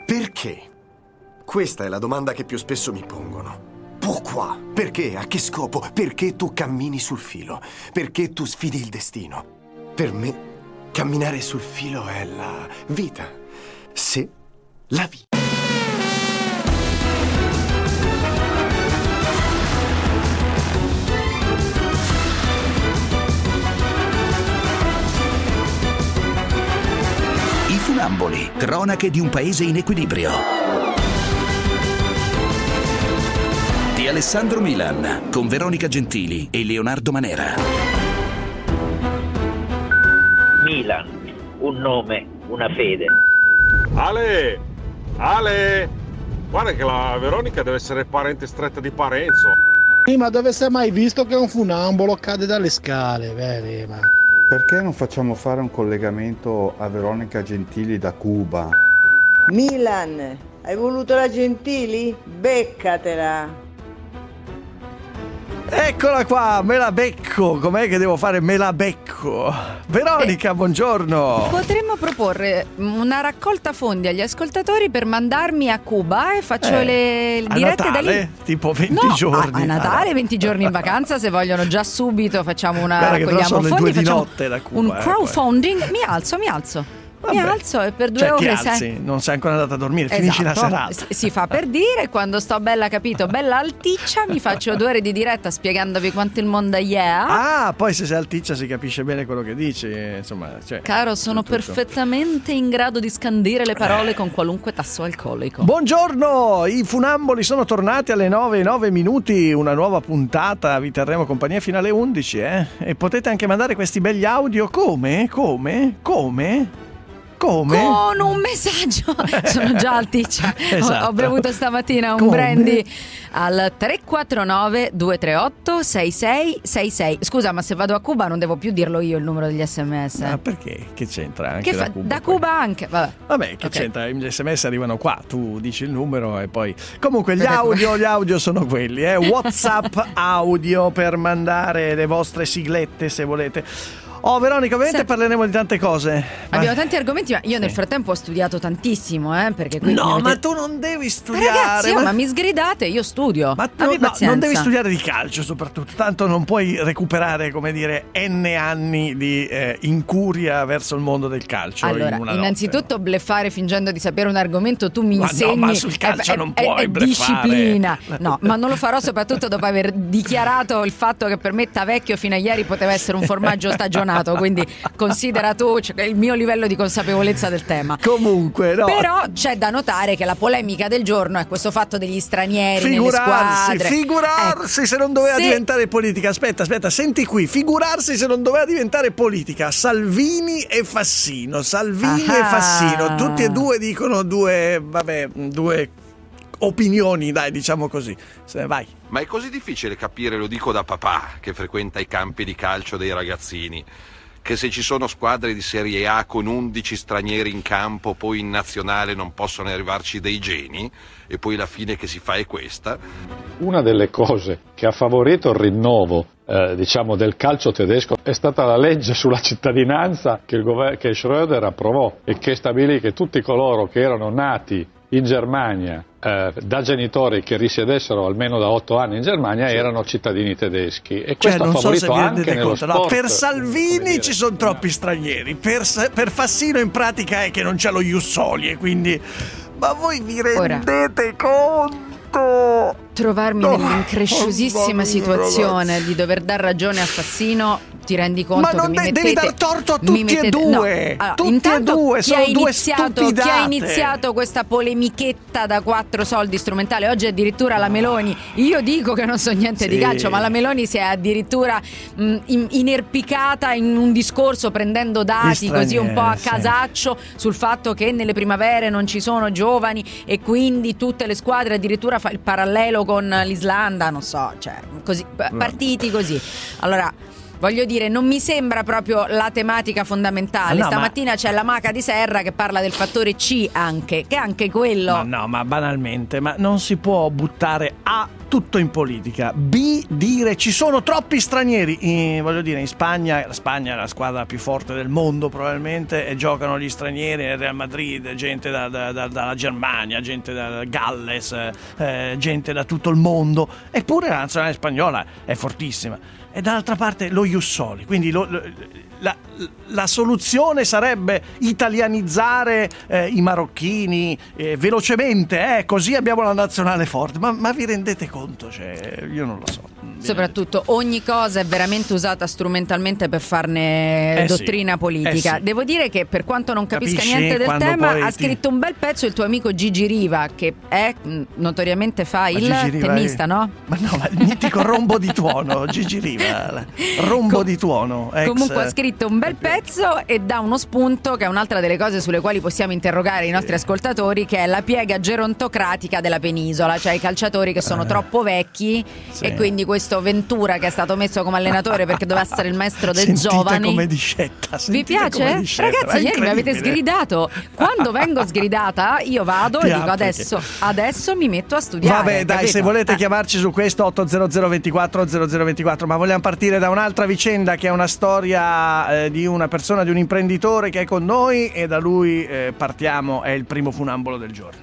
Perché? Questa è la domanda che più spesso mi pongono. Pourquoi? Perché? A che scopo? Perché tu cammini sul filo? Perché tu sfidi il destino? Per me, camminare sul filo è la vita. C'est la vie. I Funamboli, cronache di un paese in equilibrio. Di Alessandro Milan, con Veronica Gentili e Leonardo Manera. Milan, un nome, una fede. Ale! Guarda che la Veronica deve essere parente stretta di Parenzo. Ma dove sei mai visto che un funambolo cade dalle scale, vero? Ma... Perché non facciamo fare un collegamento a Veronica Gentili da Cuba? Milan, hai voluto la Gentili? Beccatela! Eccola qua, me la becco. Com'è che devo fare? Me la becco. Veronica, buongiorno. Potremmo proporre una raccolta fondi agli ascoltatori per mandarmi a Cuba e faccio le dirette Natale, da lì. tipo 20 giorni. A Natale, 20 giorni in vacanza, se vogliono già subito facciamo una Guarda che però raccogliamo sono le fondi, 2 di facciamo notte da Cuba, un crowdfunding. Mi alzo. Mi alzo e per 2 ore ti alzi, non sei ancora andata a dormire, finisci la serata. Si fa per dire, quando sto bella, capito, bella alticcia, mi faccio 2 ore di diretta spiegandovi quanto il mondo è. Poi se sei alticcia si capisce bene quello che dici, insomma, Caro, sono perfettamente in grado di scandire le parole con qualunque tasso alcolico. Buongiorno, i Funamboli sono tornati alle 9:09, una nuova puntata, vi terremo compagnia fino alle 11, e potete anche mandare questi begli audio come? Con un messaggio. Sono già alticcia. Esatto. Ho bevuto stamattina un brandy al 349 238 6666. Scusa, ma se vado a Cuba non devo più dirlo io il numero degli SMS? Ma perché? Che c'entra anche che da Cuba? Da Cuba anche. Vabbè, che c'entra? Gli SMS arrivano qua, tu dici il numero e poi... Comunque gli audio sono quelli, WhatsApp audio per mandare le vostre siglette se volete. Veronica, ovviamente parleremo di tante cose. Abbiamo tanti argomenti, ma io nel frattempo ho studiato tantissimo, perché qui ma tu non devi studiare. Ragazzi, ma mi sgridate, io studio. Ma non devi studiare di calcio soprattutto, tanto non puoi recuperare, come dire, N anni di incuria verso il mondo del calcio. Allora, innanzitutto bleffare fingendo di sapere un argomento, tu mi insegni. No, ma sul calcio non puoi bleffare. Disciplina. No, ma non lo farò soprattutto dopo aver dichiarato il fatto che per me Tavecchio fino a ieri poteva essere un formaggio stagionato. Quindi considera tu il mio livello di consapevolezza del tema. Comunque, no. Però c'è da notare che la polemica del giorno è questo fatto degli stranieri nelle squadre. Figurarsi se non doveva diventare politica. Aspetta, senti qui. Figurarsi se non doveva diventare politica. Salvini e Fassino. Tutti e due dicono due opinioni, dai, diciamo così. Vai. Ma è così difficile capire, lo dico da papà che frequenta i campi di calcio dei ragazzini, che se ci sono squadre di Serie A con 11 stranieri in campo, poi in nazionale non possono arrivarci dei geni e poi la fine che si fa è questa. Una delle cose che ha favorito il rinnovo del calcio tedesco è stata la legge sulla cittadinanza che Schröder approvò e che stabilì che tutti coloro che erano nati in Germania da genitori che risiedessero almeno da 8 anni in Germania erano cittadini tedeschi, e questo ha favorito anche nello sport. Per Salvini ci sono troppi stranieri, per Fassino in pratica è che non c'è lo Ius Soli, e quindi ma voi vi rendete conto? Trovarmi nell'incresciosissima situazione di dover dar ragione a Fassino, ti rendi conto che mi mettete... devi dar torto a tutti e due. No. Allora, tutti e due sono due stupidate. Chi ha iniziato questa polemichetta da 4 soldi strumentale? Oggi addirittura la Meloni, io dico che non so niente di calcio, ma la Meloni si è addirittura inerpicata in un discorso prendendo dati così un po' a casaccio sul fatto che nelle primavere non ci sono giovani e quindi tutte le squadre, addirittura fa il parallelo con l'Islanda, non so, cioè così, partiti così. Allora, voglio dire, non mi sembra proprio la tematica fondamentale. Stamattina c'è la Maca di Serra che parla del fattore C anche, che è anche quello. Ma banalmente, ma non si può buttare A tutto in politica, B dire ci sono troppi stranieri. Voglio dire, in Spagna, la Spagna è la squadra più forte del mondo probabilmente, e giocano gli stranieri nel Real Madrid, gente dalla Germania, gente dal Galles, gente da tutto il mondo, eppure la nazionale spagnola è fortissima. E dall'altra parte lo Ius Soli, quindi la soluzione sarebbe italianizzare i marocchini velocemente, così abbiamo la nazionale forte. Ma vi rendete conto? Cioè, io non lo so. Soprattutto ogni cosa è veramente usata strumentalmente per farne dottrina politica. Sì. Devo dire che, per quanto non capisca Capisci niente del tema, poi ha scritto un bel pezzo il tuo amico Gigi Riva, che è notoriamente tennista, no? Ma no, ma il mitico rombo di tuono, Gigi Riva, rombo di tuono. Comunque ha scritto un bel pezzo e dà uno spunto, che è un'altra delle cose sulle quali possiamo interrogare i nostri ascoltatori, che è la piega gerontocratica della penisola, cioè i calciatori che sono troppo vecchi e quindi questo Ventura, che è stato messo come allenatore perché doveva essere il maestro del giovane. Come discetta. Vi piace? Ragazzi, ieri mi avete sgridato. Quando vengo sgridata io vado e dico adesso mi metto a studiare. Vabbè, dai, capito? se volete chiamarci su questo 800 24 0024, ma vogliamo partire da un'altra vicenda, che è una storia di una persona, di un imprenditore che è con noi, e da lui partiamo. È il primo funambolo del giorno.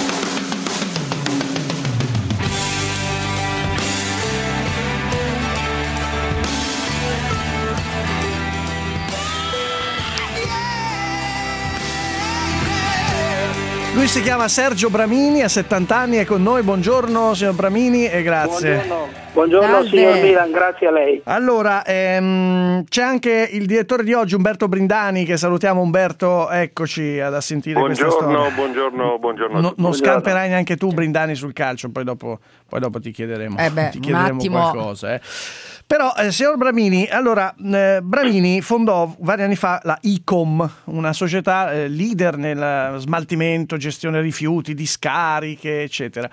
Lui si chiama Sergio Bramini, ha 70 anni, è con noi. Buongiorno signor Bramini e grazie. Buongiorno signor Milan, grazie a lei. Allora, c'è anche il direttore di oggi, Umberto Brindani, che salutiamo. Umberto, eccoci ad assentire questa storia. Buongiorno. Non scamperai neanche tu, Brindani, sul calcio, poi dopo ti chiederemo, qualcosa. Però, signor Bramini, allora, Bramini fondò vari anni fa la ICOM, una società leader nel smaltimento, gestione rifiuti, discariche, eccetera.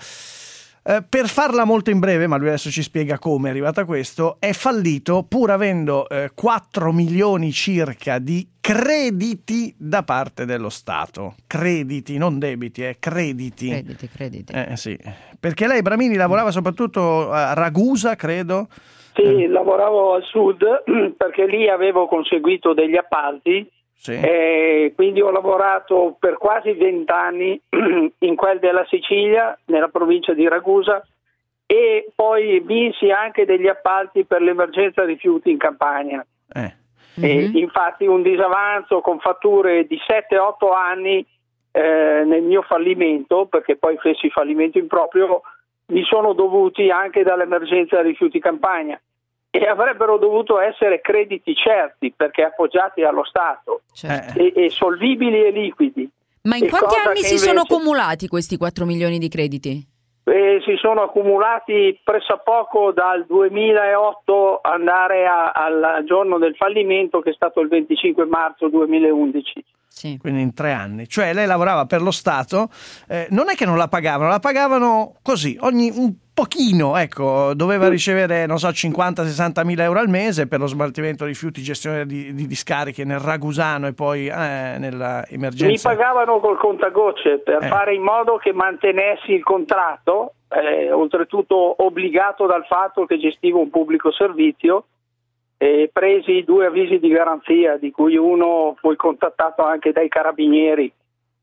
Per farla molto in breve, ma lui adesso ci spiega come è arrivato a questo, è fallito pur avendo 4 milioni circa di crediti da parte dello Stato. Crediti, non debiti, crediti. Crediti. Sì. Perché lei, Bramini, lavorava soprattutto a Ragusa, credo. Sì, lavoravo al sud perché lì avevo conseguito degli appalti. Sì. Quindi ho lavorato per quasi 20 anni in quel della Sicilia, nella provincia di Ragusa, e poi vinsi anche degli appalti per l'emergenza rifiuti in Campania. E infatti un disavanzo con fatture di 7-8 anni nel mio fallimento, perché poi feci fallimento improprio, mi sono dovuti anche dall'emergenza rifiuti Campania. E avrebbero dovuto essere crediti certi, perché appoggiati allo Stato, e solvibili e liquidi. Ma in quanti anni si sono accumulati questi 4 milioni di crediti? Si sono accumulati pressappoco dal 2008 andare al giorno del fallimento, che è stato il 25 marzo 2011. Sì. Quindi in 3 anni. Cioè lei lavorava per lo Stato, non è che non la pagavano così, un pochino, ecco, doveva ricevere, non so, 50-60 mila euro al mese per lo smaltimento di rifiuti, gestione di discariche nel Ragusano e poi nella emergenza. Mi pagavano col contagocce per fare in modo che mantenessi il contratto, oltretutto obbligato dal fatto che gestivo un pubblico servizio. Presi 2 avvisi di garanzia, di cui uno fu contattato anche dai carabinieri.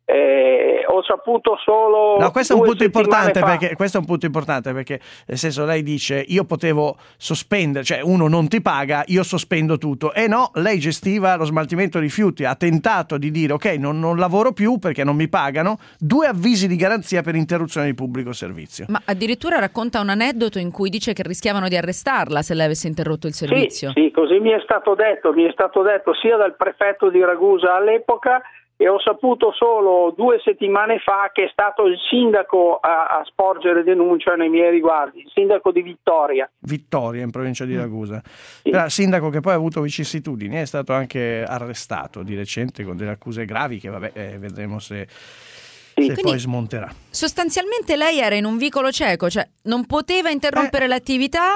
Ho saputo solo. No, questo è un punto importante perché nel senso, lei dice io potevo sospendere, cioè uno non ti paga, io sospendo tutto. E no, lei gestiva lo smaltimento rifiuti, ha tentato di dire ok, non lavoro più perché non mi pagano, 2 avvisi di garanzia per interruzione di pubblico servizio. Ma addirittura racconta un aneddoto in cui dice che rischiavano di arrestarla se lei avesse interrotto il servizio. Sì, così mi è stato detto sia dal prefetto di Ragusa all'epoca, e ho saputo solo 2 settimane fa che è stato il sindaco a sporgere denuncia nei miei riguardi, il sindaco di Vittoria in provincia di Ragusa. Sì. Sindaco che poi ha avuto vicissitudini, è stato anche arrestato di recente con delle accuse gravi che vedremo se poi smonterà. Sostanzialmente lei era in un vicolo cieco, cioè non poteva interrompere l'attività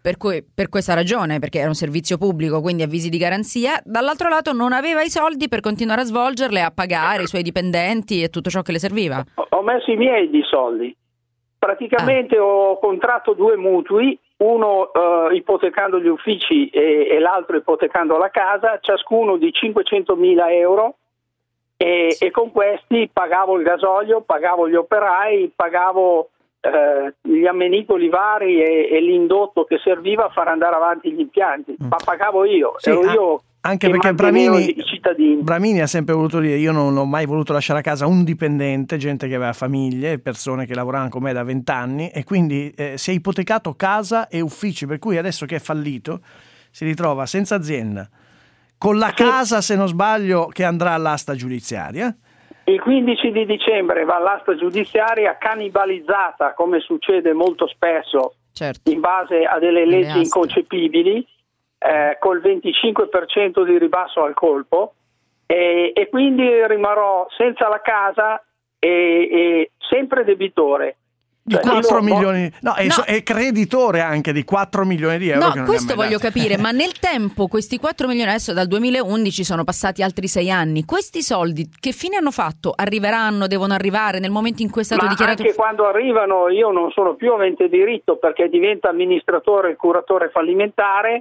per questa ragione, perché era un servizio pubblico, quindi avvisi di garanzia. Dall'altro lato non aveva i soldi per continuare a svolgerle, a pagare i suoi dipendenti e tutto ciò che le serviva. Ho messo i miei di soldi. Praticamente ho contratto 2 mutui, uno ipotecando gli uffici e l'altro ipotecando la casa, ciascuno di 500.000 euro. E con questi pagavo il gasolio, pagavo gli operai, pagavo gli ammenicoli vari e l'indotto che serviva a far andare avanti gli impianti, ma pagavo io, Sì, ero io anche che perché mantenevo i cittadini. Bramini ha sempre voluto dire: io non ho mai voluto lasciare a casa un dipendente, gente che aveva famiglie, persone che lavoravano con me da 20 anni, e quindi si è ipotecato casa e uffici, per cui adesso che è fallito si ritrova senza azienda, con la casa, se non sbaglio, che andrà all'asta giudiziaria. Il 15 di dicembre va all'asta giudiziaria cannibalizzata, come succede molto spesso, in base a delle leggi inconcepibili, col 25% di ribasso al colpo, e quindi rimarrò senza la casa e sempre debitore. Di 4 milioni, è creditore anche di 4 milioni di euro. No, questo voglio capire, ma nel tempo questi 4 milioni, adesso dal 2011 sono passati altri 6 anni, questi soldi che fine hanno fatto? Arriveranno, devono arrivare nel momento in cui è stato dichiarato? Anche quando arrivano io non sono più avente diritto, perché diventa amministratore il curatore fallimentare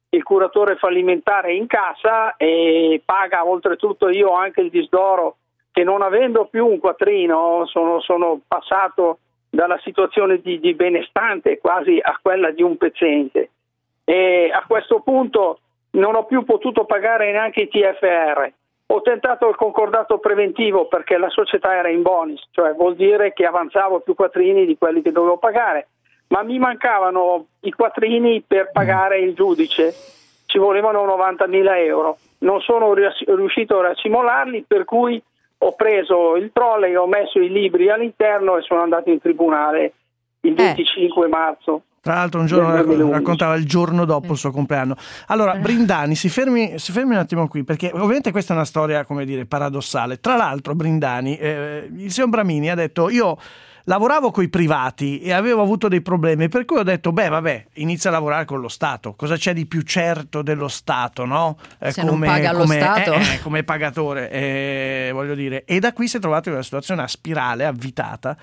incassa e paga. Oltretutto io ho anche il disdoro che, non avendo più un quattrino, sono passato dalla situazione di benestante quasi a quella di un pezzente, e a questo punto non ho più potuto pagare neanche i TFR. Ho tentato il concordato preventivo perché la società era in bonus, cioè vuol dire che avanzavo più quattrini di quelli che dovevo pagare, ma mi mancavano i quattrini per pagare il giudice, ci volevano 90.000 euro, non sono riuscito a raccimolarli, per cui ho preso il trolley, ho messo i libri all'interno e sono andato in tribunale il 25 marzo. Tra l'altro un giorno raccontava il giorno dopo il suo compleanno. Allora, Brindani, si fermi un attimo qui, perché ovviamente questa è una storia, come dire, paradossale. Tra l'altro, Brindani, il signor Bramini ha detto: io lavoravo coi privati e avevo avuto dei problemi, per cui ho detto inizia a lavorare con lo Stato. Cosa c'è di più certo dello Stato, no? Se non paga lo Stato. Come pagatore, voglio dire. E da qui si è trovato in una situazione a spirale, avvitata,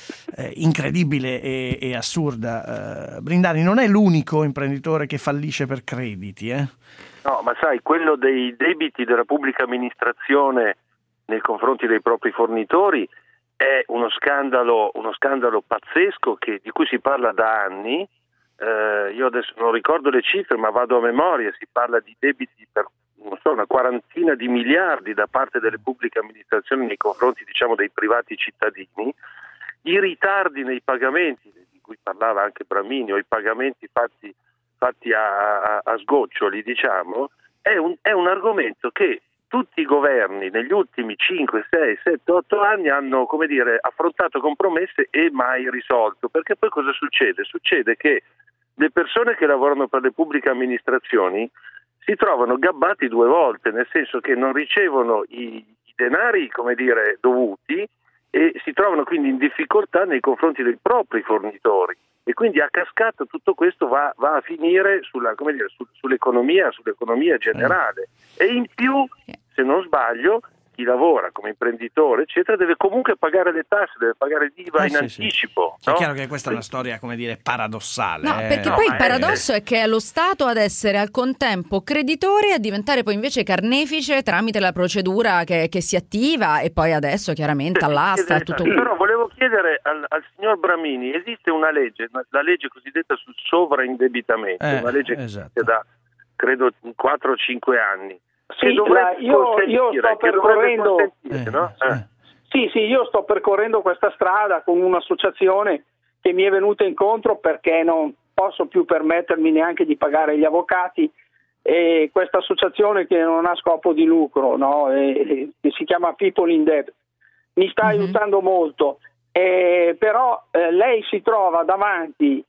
incredibile e assurda. Brindani non è l'unico imprenditore che fallisce per crediti, No, ma sai, quello dei debiti della pubblica amministrazione nei confronti dei propri fornitori è uno scandalo pazzesco di cui si parla da anni. Io adesso non ricordo le cifre, ma vado a memoria, si parla di debiti per una quarantina di miliardi da parte delle pubbliche amministrazioni nei confronti, diciamo, dei privati cittadini. I ritardi nei pagamenti, di cui parlava anche Bramini, o i pagamenti fatti a sgoccioli, diciamo, è un argomento che tutti i governi negli ultimi 5, 6, 7, 8 anni hanno, come dire, affrontato con promesse e mai risolto. Perché poi cosa succede? Succede che le persone che lavorano per le pubbliche amministrazioni si trovano gabbati 2 volte, nel senso che non ricevono i denari, come dire, dovuti, e si trovano quindi in difficoltà nei confronti dei propri fornitori. E quindi a cascata tutto questo va a finire sull'economia generale. E in più, se non sbaglio, chi lavora come imprenditore, eccetera, deve comunque pagare le tasse, deve pagare l'IVA in anticipo. È chiaro che questa è una storia, come dire, paradossale. No, perché poi il paradosso è che è lo Stato ad essere al contempo creditore e a diventare poi invece carnefice tramite la procedura che si attiva, e poi adesso chiaramente all'asta. Tutto... Però volevo chiedere al signor Bramini: esiste una legge, la legge cosiddetta sul sovraindebitamento, una legge che esiste da credo 4 o 5 anni. Sì, io sto percorrendo io sto percorrendo questa strada con un'associazione che mi è venuta incontro perché non posso più permettermi neanche di pagare gli avvocati, e questa associazione, che non ha scopo di lucro, no? Che si chiama People in Debt, mi sta aiutando molto, però lei si trova davanti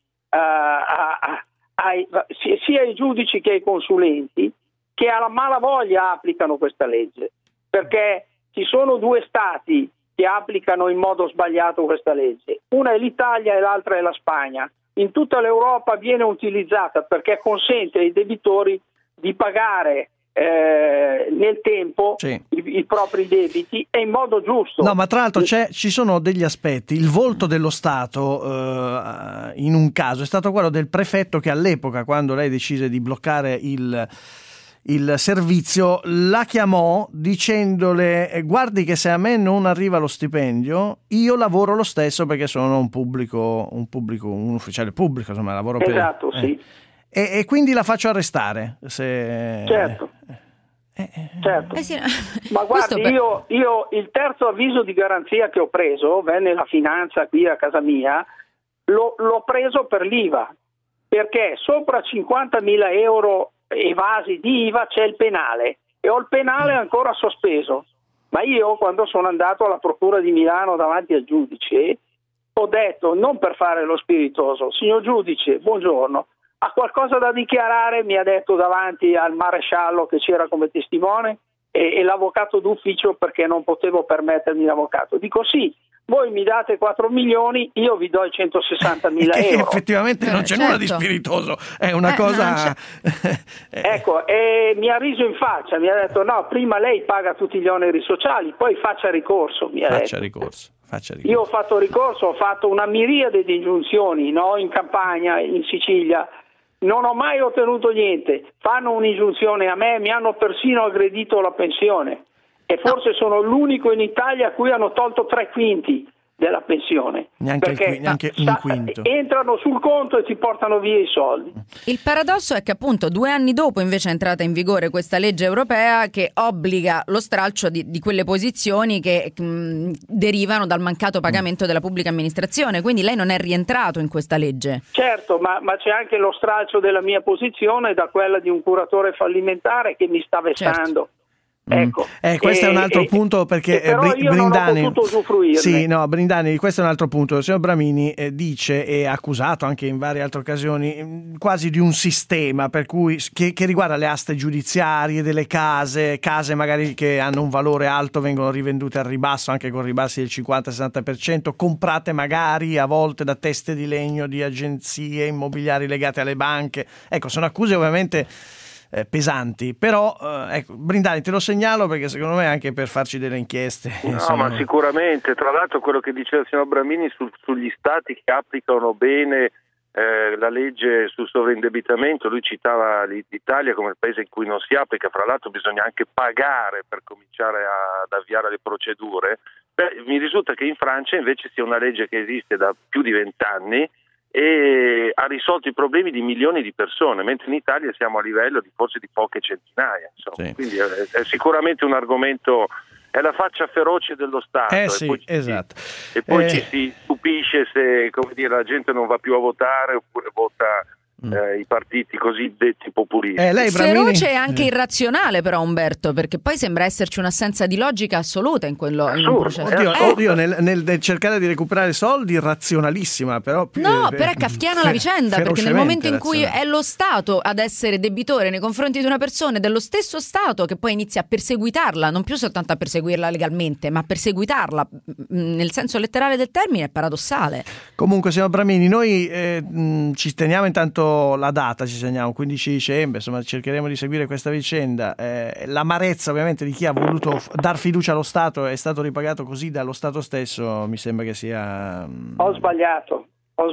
sia ai giudici che ai consulenti, che alla malavoglia applicano questa legge, perché ci sono 2 stati che applicano in modo sbagliato questa legge. Una è l'Italia e l'altra è la Spagna. in tutta l'Europa viene utilizzata perché consente ai debitori di pagare nel tempo i propri debiti e in modo giusto. No, ma tra l'altro ci sono degli aspetti. Il volto dello Stato in un caso è stato quello del prefetto che all'epoca, quando lei decise di bloccare il servizio, la chiamò dicendole: guardi che se a me non arriva lo stipendio io lavoro lo stesso perché sono un ufficiale pubblico, insomma lavoro esatto, per... sì. E quindi la faccio arrestare se... Certo. Sì, no. Ma guardi, io il terzo avviso di garanzia che ho preso, venne la finanza qui a casa mia, l'ho preso per l'IVA, perché sopra 50.000 euro evasi di IVA c'è il penale e ho il penale ancora sospeso. Ma io, quando sono andato alla Procura di Milano davanti al giudice, ho detto, non per fare lo spiritoso: signor giudice, buongiorno, ha qualcosa da dichiarare? Mi ha detto davanti al maresciallo che c'era come testimone e l'avvocato d'ufficio, perché non potevo permettermi l'avvocato. Dico sì, voi mi date 4 milioni, io vi do i 160.000 euro. Effettivamente non c'è nulla di spiritoso, è una cosa... Ecco, e mi ha riso in faccia, mi ha detto: no, prima lei paga tutti gli oneri sociali, poi faccia ricorso. Faccia ricorso. Io ho fatto ricorso, ho fatto una miriade di ingiunzioni, in campagna, in Sicilia. Non ho mai ottenuto niente. Fanno un'ingiunzione a me, mi hanno persino aggredito la pensione e forse sono l'unico in Italia a cui hanno tolto 3/5 della pensione. Neanche un quinto. Entrano sul conto e ti portano via i soldi. Il paradosso è che appunto 2 anni dopo invece è entrata in vigore questa legge europea che obbliga lo stralcio di quelle posizioni che derivano dal mancato pagamento della pubblica amministrazione, quindi lei non è rientrato in questa legge. Certo, ma c'è anche lo stralcio della mia posizione da quella di un curatore fallimentare che mi sta vessando. Certo. Ecco. Questo è un altro punto, perché però io Brindani, non ho potuto usufruirne. Sì, no, Brindani, questo è un altro punto. Il signor Bramini dice, e ha accusato anche in varie altre occasioni, quasi di un sistema per cui che riguarda le aste giudiziarie delle case magari che hanno un valore alto vengono rivendute al ribasso, anche con ribassi del 50-60%, comprate magari a volte da teste di legno di agenzie immobiliari legate alle banche. Ecco, sono accuse ovviamente pesanti, però ecco, Brindani, te lo segnalo perché secondo me anche per farci delle inchieste. No, ma sicuramente. Tra l'altro quello che diceva il signor Bramini sugli stati che applicano bene la legge sul sovraindebitamento, lui citava l'Italia come il paese in cui non si applica, fra l'altro bisogna anche pagare per cominciare ad avviare le procedure. Mi risulta che in Francia invece sia una legge che esiste da più di 20 anni e ha risolto i problemi di milioni di persone, mentre in Italia siamo a livello di forse di poche centinaia, insomma. Sì. Quindi è sicuramente un argomento, è la faccia feroce dello Stato. Esatto. E poi ci si stupisce se, come dire, la gente non va più a votare oppure vota i partiti cosiddetti populisti. Feroce e anche irrazionale però, Umberto, perché poi sembra esserci un'assenza di logica assoluta in un processo. Oddio, nel cercare di recuperare soldi, razionalissima, però è kafkiana la vicenda, perché nel momento in cui è lo Stato ad essere debitore nei confronti di una persona, dello stesso Stato che poi inizia a perseguitarla, non più soltanto a perseguirla legalmente, ma a perseguitarla nel senso letterale del termine, è paradossale. Comunque, signor Bramini, noi ci teniamo intanto la data, ci segniamo 15 dicembre, insomma cercheremo di seguire questa vicenda. L'amarezza ovviamente di chi ha voluto dar fiducia allo Stato è stato ripagato così dallo Stato stesso, mi sembra che sia... Ho sbagliato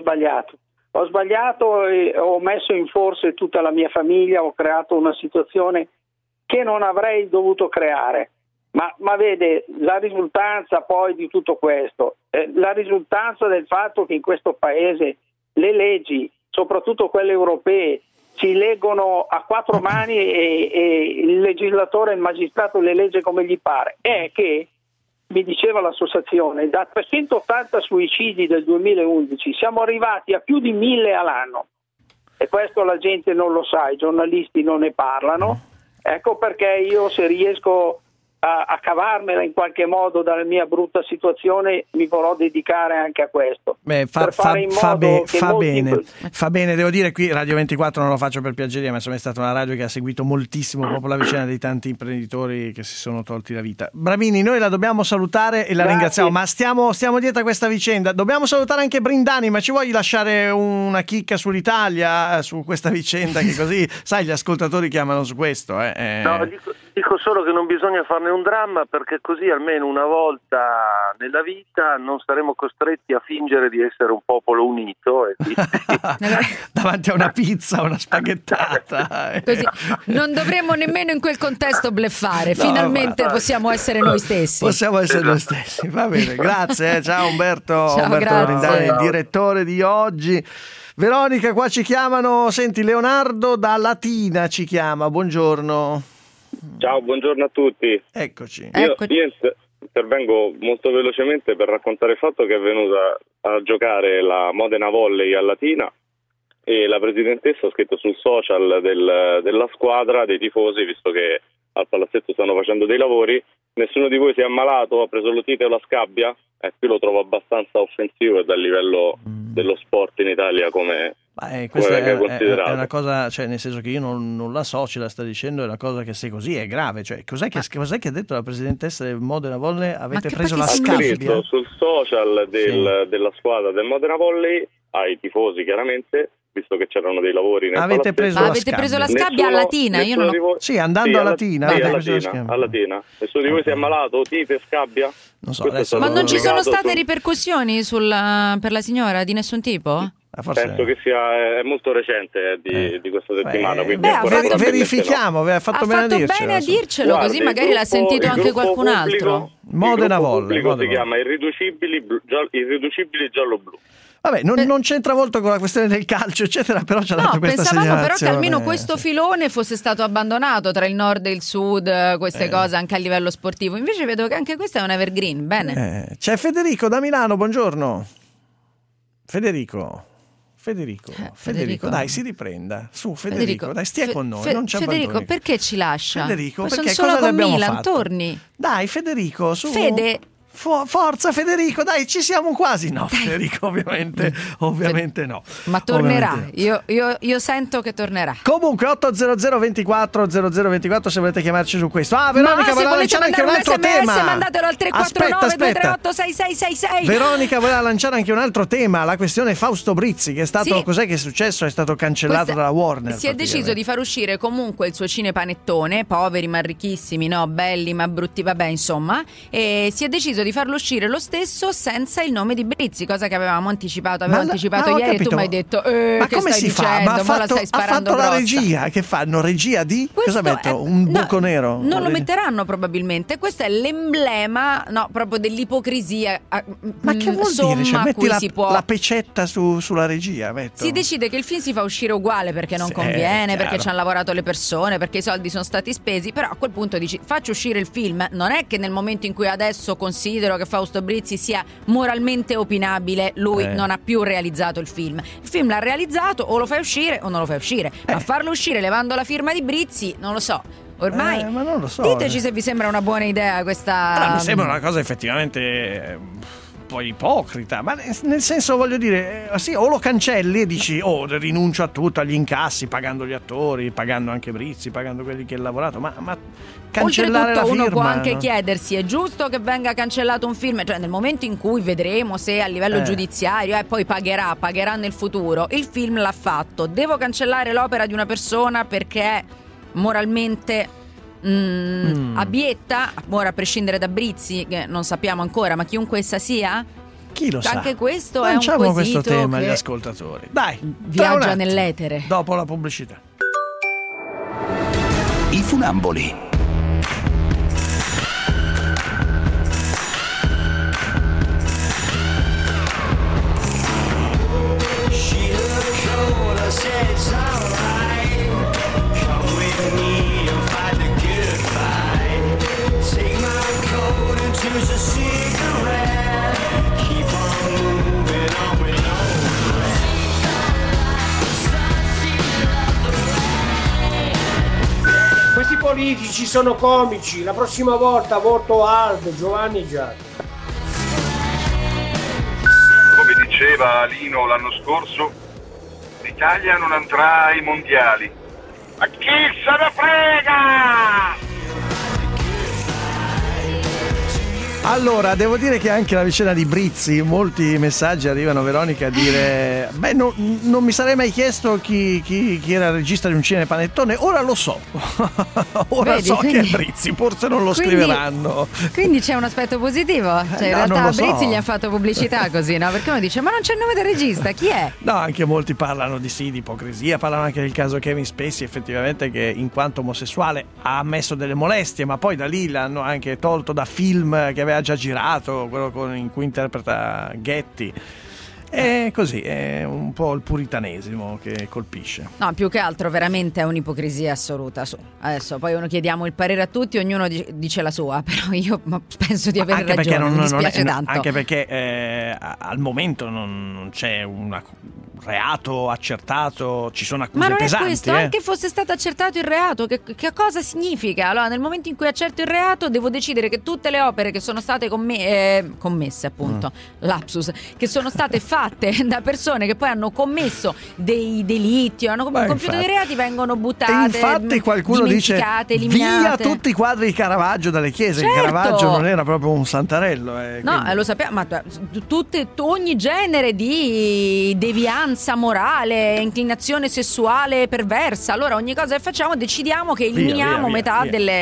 e ho messo in forse tutta la mia famiglia, ho creato una situazione che non avrei dovuto creare. Ma vede, la risultanza poi di tutto questo, la risultanza del fatto che in questo paese le leggi, soprattutto quelle europee, si leggono a 4 mani e il legislatore e il magistrato le legge come gli pare, è che, mi diceva l'associazione, da 380 suicidi del 2011 siamo arrivati a più di 1.000 all'anno, e questo la gente non lo sa, i giornalisti non ne parlano. Ecco perché io, se riesco a cavarmela in qualche modo dalla mia brutta situazione, mi vorrò dedicare anche a questo. Fa bene, devo dire, qui Radio 24 non lo faccio per piaggeria, ma insomma è stata una radio che ha seguito moltissimo proprio la vicenda di tanti imprenditori che si sono tolti la vita. Bravini, noi la dobbiamo salutare e la ringraziamo, ma stiamo dietro a questa vicenda. Dobbiamo salutare anche Brindani, ma ci vuoi lasciare una chicca sull'Italia, su questa vicenda, che così, sai, gli ascoltatori chiamano su questo. No, dico solo che non bisogna farne un dramma, perché così almeno una volta nella vita non saremo costretti a fingere di essere un popolo unito e quindi... davanti a una pizza, una spaghettata. Così non dovremmo nemmeno in quel contesto bluffare, finalmente possiamo essere noi stessi. Possiamo essere noi stessi, va bene, grazie. Ciao Umberto. Ciao, Umberto Brindani, direttore di Oggi. Veronica, qua ci chiamano, senti, Leonardo da Latina ci chiama, buongiorno. Ciao, buongiorno a tutti. Eccoci. Io intervengo molto velocemente per raccontare il fatto che è venuta a giocare la Modena Volley a Latina e la presidentessa ha scritto sul social della squadra, dei tifosi, visto che al palazzetto stanno facendo dei lavori: nessuno di voi si è ammalato, ha preso l'otite o la scabbia? Qui lo trovo abbastanza offensivo e dal livello dello sport in Italia come questa è considerato. È una cosa, cioè, nel senso che io non la so, ce la sta dicendo, è una cosa che se così è grave. Cioè, cos'è che ha detto la presidentessa del Modena Volley? Avete preso la scabbia? Ha scritto sul social della squadra del Modena Volley ai tifosi, chiaramente, visto che c'erano dei lavori nel avete preso la scabbia a Latina? Io non ho... Sì, andando a Latina. A Latina. Nessuno di voi si è ammalato? Otite, scabbia? Non so, ma non ci sono state ripercussioni per la signora di nessun tipo? Penso che è molto recente di questa settimana. Verifichiamo, ha fatto bene a dircelo. Guardi, così magari l'ha sentito anche qualcun altro. Modena Volley si chiama Irriducibili Giallo-Blu. Vabbè, non c'entra molto con la questione del calcio, eccetera, però ci ha dato questa segnalazione. Pensavamo però che almeno questo filone fosse stato abbandonato tra il nord e il sud, queste cose anche a livello sportivo. Invece vedo che anche questa è un evergreen. Bene. C'è Federico da Milano, buongiorno. Federico, dai, si riprenda. Su, Federico, dai, stia con noi, non ci abbandoni. Federico, perché ci lascia? Federico, sono perché solo cosa con abbiamo Milan, fatto? torni. Dai, Federico, su. Fede. Forza Federico, dai, ci siamo quasi. No, Federico, ovviamente no. Ma tornerà, io sento che tornerà. Comunque 800 24 0024 se volete chiamarci su questo. Veronica voleva lanciare anche un altro tema. Mandatelo al 349 238 6666. Veronica voleva lanciare anche un altro tema, la questione Fausto Brizzi, che è stato, cos'è che è successo? È stato cancellato dalla Warner. Si è deciso di far uscire comunque il suo cinepanettone, poveri ma ricchissimi, no, belli ma brutti, vabbè, insomma, e si è deciso di farlo uscire lo stesso senza il nome di Brizzi, cosa che avevamo anticipato ieri e tu mi hai detto ma che come stai si dicendo, fa? Ma la stai sparando ha fatto grossa. La regia, che fanno? Regia di? Cosa metto? Un buco nero? Non lo metteranno probabilmente, questo è l'emblema, no, proprio dell'ipocrisia. Ma che vuol dire? Cioè, metti la pecetta sulla regia, metto. Si decide che il film si fa uscire uguale perché non conviene, perché ci hanno lavorato le persone, perché i soldi sono stati spesi, però a quel punto dici faccio uscire il film. Non è che nel momento in cui adesso considero che Fausto Brizzi sia moralmente opinabile, lui non ha più realizzato il film. Il film l'ha realizzato, o lo fai uscire o non lo fai uscire. Ma farlo uscire levando la firma di Brizzi, non lo so. Ormai ma non lo so. Diteci se vi sembra una buona idea questa. Però mi sembra una cosa effettivamente un po' ipocrita, ma nel senso, voglio dire, sì, o lo cancelli e dici rinuncio a tutto, agli incassi, pagando gli attori, pagando anche Brizzi, pagando quelli che hanno lavorato, ma cancellare la firma, uno può anche chiedersi, è giusto che venga cancellato un film? Cioè, nel momento in cui vedremo se a livello giudiziario poi pagherà nel futuro, il film l'ha fatto, devo cancellare l'opera di una persona perché è moralmente abietta, ora a prescindere da Brizzi, che non sappiamo ancora, ma chiunque essa sia? Chi lo sa? Anche questo lanciamo è un quesito questo tema che agli ascoltatori. Dai, viaggia nell'etere. Dopo la pubblicità. I funamboli. politici sono comici. La prossima volta voto Aldo, Giovanni Giacomo. Come diceva Lino l'anno scorso, l'Italia non andrà ai mondiali. Ma chi se ne frega? Allora, devo dire che anche la vicenda di Brizzi, molti messaggi arrivano, Veronica, a dire non mi sarei mai chiesto chi era il regista di Un Cinepanettone, ora lo so. Ora Vedi, so quindi, che è Brizzi, forse non lo scriveranno. Quindi c'è un aspetto positivo, cioè in realtà a Brizzi gli ha fatto pubblicità così, no? Perché uno dice ma non c'è il nome del regista, chi è? No, anche molti parlano di ipocrisia, parlano anche del caso Kevin Spacey, effettivamente, che in quanto omosessuale ha ammesso delle molestie, ma poi da lì l'hanno anche tolto da film che aveva già girato, quello in cui interpreta Getty. È così, è un po' il puritanesimo che colpisce. No, più che altro veramente è un'ipocrisia assoluta. Adesso poi chiediamo il parere a tutti, ognuno dice la sua, però io penso di avere ragione, mi dispiace tanto. Anche perché al momento non c'è un reato accertato, ci sono accuse pesanti. Ma non è questo, anche fosse stato accertato il reato, che cosa significa? Allora, nel momento in cui accerto il reato devo decidere che tutte le opere che sono state commesse, appunto, lapsus, che sono state fatte da persone che poi hanno commesso dei delitti, hanno compiuto dei reati, vengono buttate, infatti qualcuno dice eliminate. Via tutti i quadri di Caravaggio dalle chiese. Certo. Caravaggio non era proprio un santarello, no, lo sappiamo, ma ogni genere di devianza morale, inclinazione sessuale perversa, allora ogni cosa che facciamo decidiamo che eliminiamo metà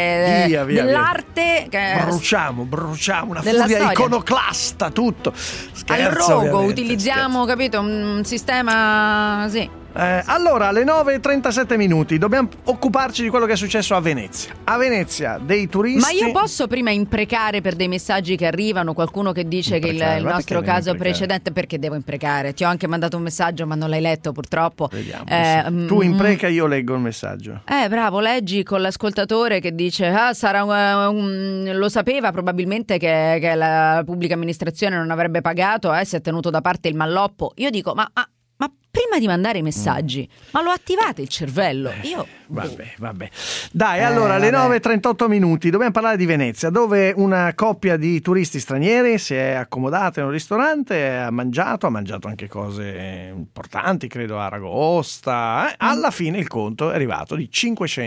dell'arte. Bruciamo una furia iconoclasta, tutto. Al rogo utilizziamo, capito, un sistema sì. Allora, alle 9:37 minuti dobbiamo occuparci di quello che è successo a Venezia. A Venezia, dei turisti. Ma io posso prima imprecare per dei messaggi che arrivano, qualcuno che dice che il nostro caso precedente, perché devo imprecare? Ti ho anche mandato un messaggio, ma non l'hai letto purtroppo. Vediamo. Tu impreca, io leggo il messaggio. Bravo, leggi con l'ascoltatore che dice lo sapeva probabilmente che la pubblica amministrazione non avrebbe pagato, si è tenuto da parte il malloppo. Io dico, ma prima di mandare i messaggi, ma lo attivate il cervello? Io Vabbè. Dai, allora alle 9:38 minuti dobbiamo parlare di Venezia, dove una coppia di turisti stranieri si è accomodata in un ristorante, ha mangiato anche cose importanti, credo aragosta. Alla fine il conto è arrivato di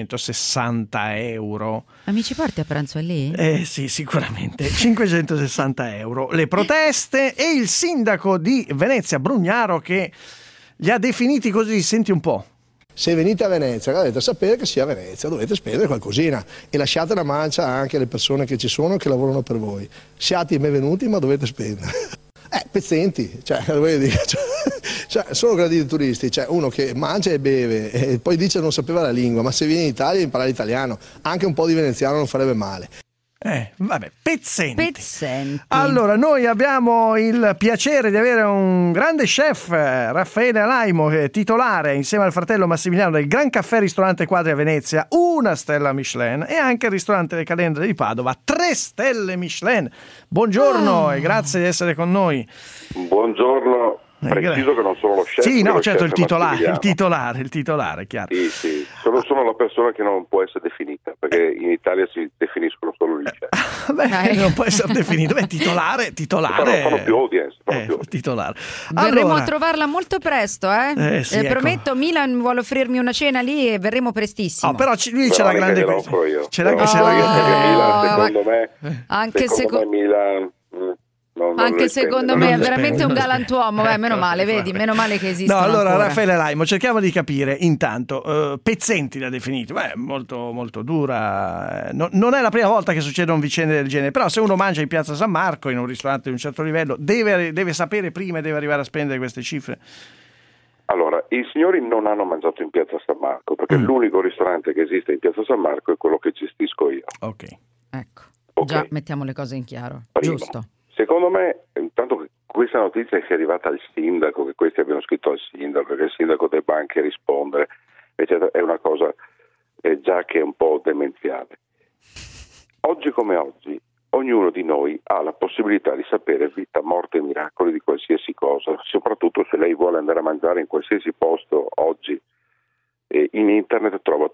560 euro. Ma mi ci porti a pranzo lì? Sì, sicuramente. 560 euro. Le proteste e il sindaco di Venezia, Brugnaro, che li ha definiti così, senti un po'. Se venite a Venezia dovete sapere che sia Venezia, dovete spendere qualcosina e lasciate una mancia anche alle persone che ci sono, che lavorano per voi. Siate benvenuti, ma dovete spendere. Pezzenti, sono graditi turisti, uno che mangia e beve e poi dice non sapeva la lingua, ma se viene in Italia impara l'italiano, anche un po' di veneziano non farebbe male. Pezzenti. Allora, noi abbiamo il piacere di avere un grande chef, Raffaele Alaimo, titolare insieme al fratello Massimiliano del Gran Caffè Ristorante Quadri a Venezia, 1 stella Michelin, e anche il ristorante Le Calendere di Padova, 3 stelle Michelin. Buongiorno e grazie di essere con noi. Buongiorno. Preciso che non sono lo chef. Sì, no, certo, il titolare, chiaro. Sì, sono la persona che non può essere definita, perché in Italia si definiscono solo gli chef. Non può essere definito. Titolare. Fanno più audience. Titolare. Verremo a trovarla molto presto, sì, prometto, Milan vuole offrirmi una cena lì e verremo prestissimo. Però lui c'è la grande secondo me. Anche secondo me Milan. Anche secondo me è veramente un galantuomo, meno male, vedi, meno male che esiste. No, allora ancora. Raffaele Alaimo, cerchiamo di capire intanto, pezzenti l'ha definito, molto, molto dura, non è la prima volta che succedono vicende del genere, però se uno mangia in Piazza San Marco, in un ristorante di un certo livello, deve sapere prima e deve arrivare a spendere queste cifre. Allora, i signori non hanno mangiato in Piazza San Marco, perché l'unico ristorante che esiste in Piazza San Marco è quello che gestisco io. Ok. Ecco, già mettiamo le cose in chiaro, prima. Giusto. Secondo me, intanto che questa notizia sia arrivata al sindaco, che questi abbiano scritto al sindaco, che il sindaco debba anche rispondere, eccetera, è una cosa già che è un po' demenziale. Oggi come oggi, ognuno di noi ha la possibilità di sapere vita, morte e miracoli di qualsiasi cosa, soprattutto se lei vuole andare a mangiare in qualsiasi posto oggi. In internet trova tutto,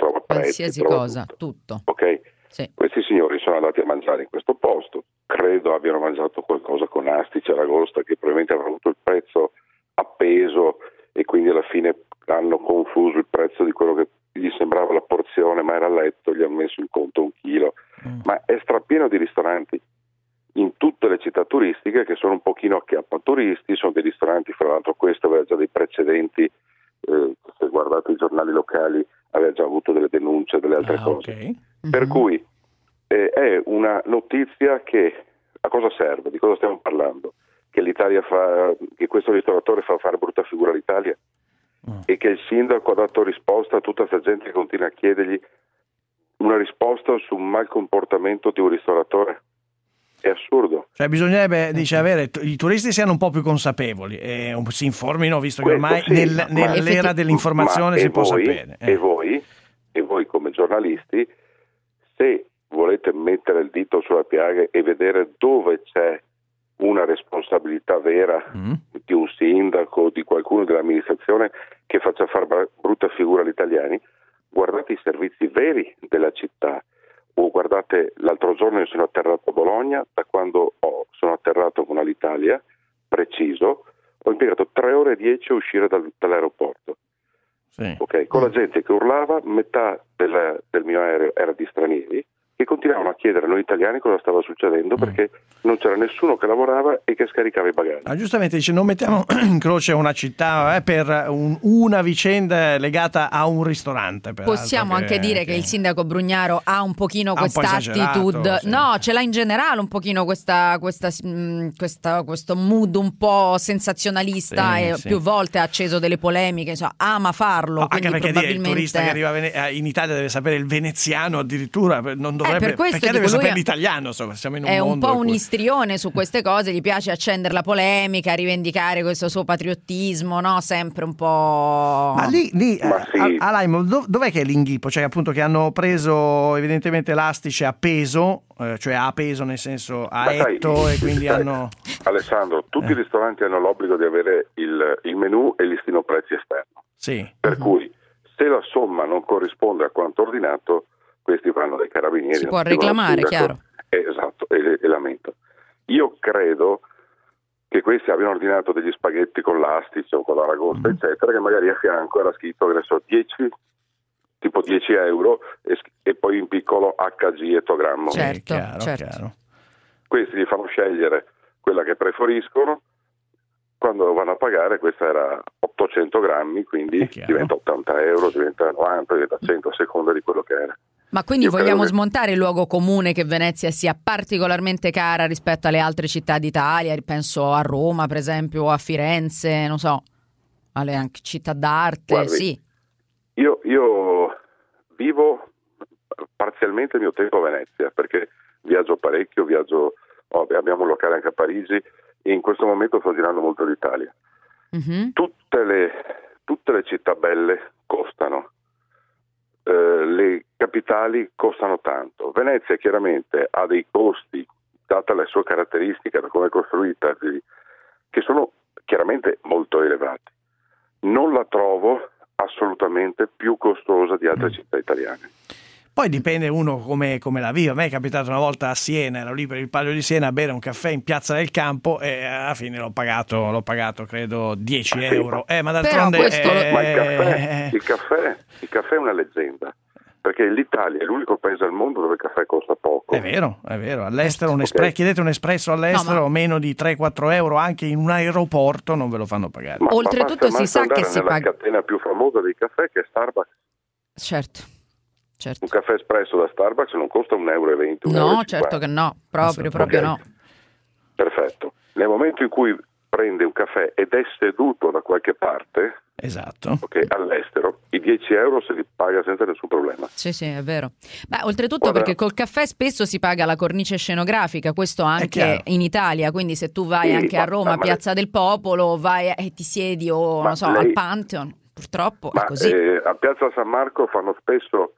insomma, qualsiasi cosa, tutto. Ok? Sì. Questi signori sono andati a mangiare in questo posto, credo abbiano mangiato qualcosa con astice e aragosta che probabilmente avrà avuto il prezzo appeso e quindi alla fine hanno confuso il prezzo di quello che gli sembrava la porzione, ma era a letto, gli hanno messo in conto 1 chilo. Ma è strapieno di ristoranti in tutte le città turistiche che sono un pochino acchiappaturisti, sono dei ristoranti, fra l'altro questo aveva già dei precedenti, se guardate i giornali locali aveva già avuto delle denunce, delle altre cose. Okay. Per cui è una notizia che a cosa serve? Di cosa stiamo parlando? Che l'Italia che questo ristoratore fa fare brutta figura all'Italia e che il sindaco ha dato risposta a tutta questa gente che continua a chiedergli una risposta su un mal comportamento di un ristoratore. È assurdo. Cioè bisognerebbe, dice, i turisti siano un po' più consapevoli e si informino, visto che ormai nell'era dell'informazione si può sapere. E voi come giornalisti, se volete mettere il dito sulla piaga e vedere dove c'è una responsabilità vera di un sindaco, di qualcuno dell'amministrazione che faccia fare brutta figura agli italiani, guardate i servizi veri della città. O guardate, l'altro giorno io sono atterrato a Bologna, da quando sono atterrato con Alitalia, preciso, ho impiegato 3 ore e 10 a uscire dall'aeroporto. Sì. Okay? Con la gente che urlava, metà del mio aereo era di stranieri, che continuavano a chiedere a noi italiani cosa stava succedendo perché non c'era nessuno che lavorava e che scaricava i bagagli. Giustamente dice, non mettiamo in croce una città per una vicenda legata a un ristorante. Possiamo anche dire che il sindaco Brugnaro ha un pochino questa attitude, sì. No, ce l'ha in generale un pochino questo mood un po' sensazionalista, e più volte ha acceso delle polemiche, insomma, ama farlo. Anche perché probabilmente... il turista che arriva in Italia deve sapere il veneziano addirittura, non dovrebbe, perché deve lui sapere l'italiano, insomma, siamo in un è mondo un po' un istrione su queste cose, gli piace accendere la polemica, rivendicare questo suo patriottismo, no? Sempre un po'... Ma lì a Laimo, dov'è che è l'inghippo? Cioè appunto che hanno preso evidentemente l'astice a peso, cioè a peso nel senso a etto, e quindi hanno... Alessandro, tutti i ristoranti hanno l'obbligo di avere il menù e il listino prezzi esterno. Sì. Per cui se la somma non corrisponde a quanto ordinato, questi vanno dai carabinieri. Si può reclamare, chiaro. Esatto, e lamento. Io credo che questi abbiano ordinato degli spaghetti con l'astice o con l'aragosta, eccetera, che magari a fianco era scritto, che ne so, 10 euro e poi in piccolo HG ettogrammo. Certo, chiaro. Questi gli fanno scegliere quella che preferiscono. Quando lo vanno a pagare, questa era 800 grammi, quindi diventa 80 euro, diventa 90, diventa 100 a seconda di quello che era. Ma quindi vogliamo smontare il luogo comune che Venezia sia particolarmente cara rispetto alle altre città d'Italia? Penso a Roma, per esempio, o a Firenze, non so, alle anche città d'arte. Guardi, sì. Io vivo parzialmente il mio tempo a Venezia, perché viaggio parecchio, abbiamo un locale anche a Parigi e in questo momento sto girando molto l'Italia. Tutte le città belle costano. Le capitali costano tanto. Venezia chiaramente ha dei costi, data le sue caratteristiche, da come è costruita, che sono chiaramente molto elevati. Non la trovo assolutamente più costosa di altre città italiane. Poi dipende uno come la vive. A me è capitato una volta a Siena, ero lì per il Palio di Siena a bere un caffè in Piazza del Campo e alla fine l'ho pagato credo 10 euro. Ma d'altronde il caffè è una leggenda, perché l'Italia è l'unico paese al mondo dove il caffè costa poco. È vero. All'estero chiedete un espresso all'estero meno di 3-4 euro anche in un aeroporto non ve lo fanno pagare. Oltretutto si sa che si paga. La catena più famosa dei caffè, che è Starbucks. Certo. Un caffè espresso da Starbucks non costa 1,20 euro. No, certo che no, proprio no. Perfetto. Nel momento in cui prende un caffè ed è seduto da qualche parte, esatto, all'estero, i 10 euro se li paga senza nessun problema. Sì, è vero. Oltretutto perché col caffè spesso si paga la cornice scenografica, questo anche in Italia, quindi se tu vai anche a Roma, Piazza del Popolo, vai e ti siedi al Pantheon, purtroppo è così. A Piazza San Marco fanno spesso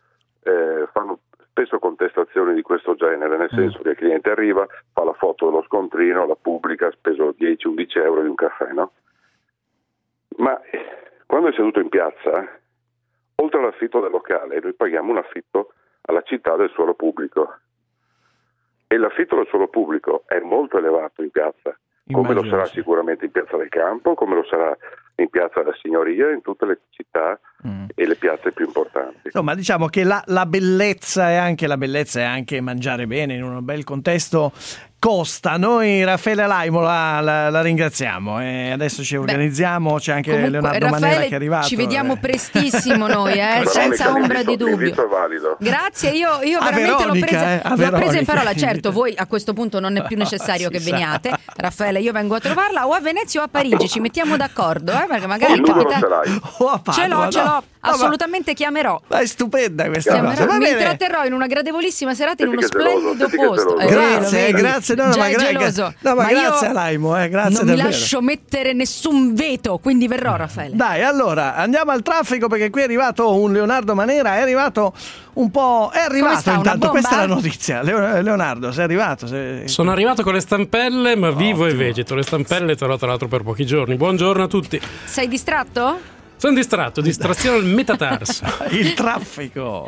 contestazioni di questo genere, nel senso che il cliente arriva, fa la foto dello scontrino, la pubblica, ha speso 10-11 euro di un caffè, no? Ma quando è seduto in piazza, oltre all'affitto del locale, noi paghiamo un affitto alla città del suolo pubblico. E l'affitto del suolo pubblico è molto elevato in piazza, come lo sarà sicuramente in Piazza del Campo, come lo sarà in Piazza della Signoria, in tutte le città e le piazze più importanti. Insomma, diciamo che la bellezza è anche mangiare bene in un bel contesto. Costa. Noi Raffaele Alaimo la ringraziamo e adesso ci organizziamo. C'è anche comunque, Leonardo Raffaele, Manera che è arrivato. ci vediamo prestissimo noi, senza ombra di dubbio. L'invito è valido. Grazie, io veramente l'ho presa in parola. Certo, voi a questo punto non è più necessario che veniate, Raffaele, io vengo a trovarla o a Venezia o a Parigi, ci mettiamo d'accordo, perché magari capita. O a Padova, ce l'ho. Assolutamente chiamerò. Ma è stupenda questa cosa. Mi intratterrò in una gradevolissima serata in uno splendido posto. Grazie. Grazie Alaimo, grazie non davvero. mi lascio mettere nessun veto, quindi verrò, Raffaele. Dai, allora andiamo al traffico, perché qui è arrivato un Leonardo Manera, è arrivato intanto, questa è la notizia. Leonardo, sei arrivato? Sono arrivato con le stampelle, ma vivo e vegeto. Le stampelle te l'ho tra l'altro per pochi giorni. Buongiorno a tutti. Sei distratto? Sono distratto, distrazione al metatarso. Il traffico.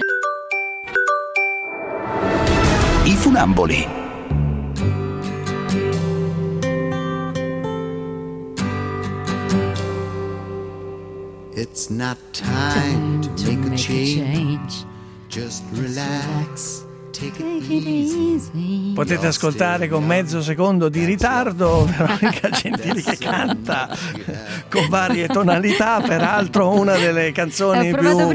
I funamboli. It's not time to make a change. Just relax. Take it easy. Potete ascoltare con mezzo secondo di ritardo Veronica Gentili che canta con varie tonalità, peraltro una delle canzoni più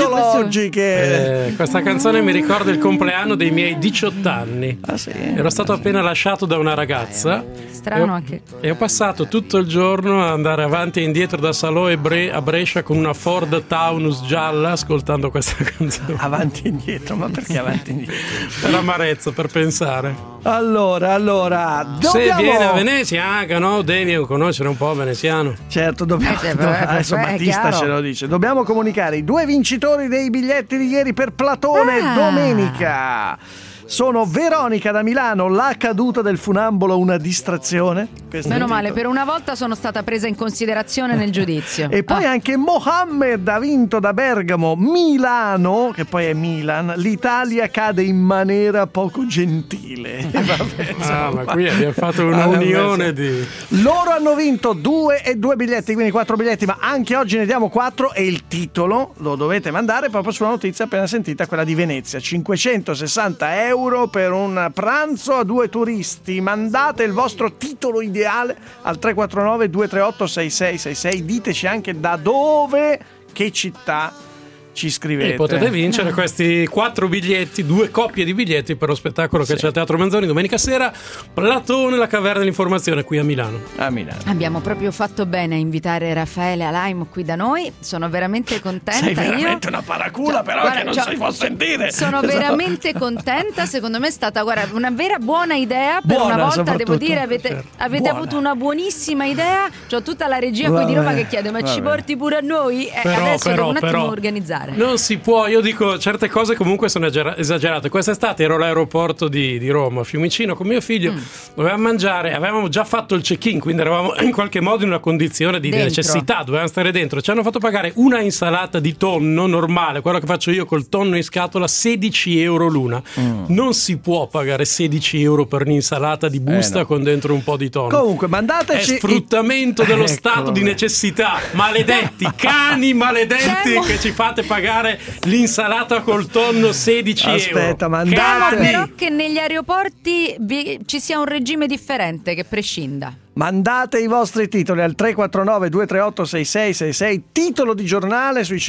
mitologiche. Questa canzone mi ricorda il compleanno dei miei 18 anni. Ah, sì? Ero stato appena lasciato da una ragazza. Strano anche. E ho passato tutto il giorno a andare avanti e indietro da Salò a Brescia con una Ford Taunus gialla ascoltando questa canzone. Avanti e indietro, ma perché avanti e indietro? Per amarezza, per pensare. Allora se viene a Venezia anche, no? Devi conoscere un po' veneziano. Certo, adesso Battista ce lo dice. Dobbiamo comunicare i 2 vincitori dei biglietti di ieri per Platone domenica. Sono Veronica da Milano, la caduta del funambolo una distrazione. Meno male, per una volta sono stata presa in considerazione nel giudizio. E poi anche Mohammed ha vinto da Bergamo. Milano, che poi è Milan, l'Italia cade in maniera poco gentile. Ma qui abbiamo fatto un'unione di... Loro hanno vinto 2 e 2 biglietti, quindi 4 biglietti, ma anche oggi ne diamo 4 e il titolo lo dovete mandare proprio sulla notizia appena sentita, quella di Venezia. 560 euro per un pranzo a 2 turisti. Mandate il vostro titolo ideale al 349 238 6666. Diteci anche da dove, che città ci scrivete. E potete vincere questi 4 biglietti, 2 coppie di biglietti per lo spettacolo che c'è al Teatro Manzoni domenica sera, Platone, la caverna dell'informazione qui a Milano. Abbiamo proprio fatto bene a invitare Raffaele Alaimo qui da noi. Sono veramente contenta. Sei veramente una paracula, però che non si può sentire. Sono veramente contenta. Secondo me è stata una vera buona idea. Per una volta devo dire avete avuto una buonissima idea. C'ho tutta la regia qui di Roma che chiede ma ci porti pure a noi? Adesso devo un attimo organizzare. Non si può, io dico certe cose comunque sono esagerate. Quest'estate ero all'aeroporto di Roma, Fiumicino, con mio figlio, dovevamo mangiare, avevamo già fatto il check-in, quindi eravamo in qualche modo in una condizione di necessità, dovevamo stare dentro. Ci hanno fatto pagare una insalata di tonno normale, quello che faccio io col tonno in scatola, 16 euro l'una. Non si può pagare 16 euro per un'insalata di busta con dentro un po' di tonno. Comunque mandateci, è sfruttamento dello stato di necessità. Maledetti cani maledetti che ci fate pagare l'insalata col tonno 16 euro. Aspetta, mandate. Però che negli aeroporti ci sia un regime differente che prescinda. Mandate i vostri titoli al 349 238 6666, titolo di giornale sui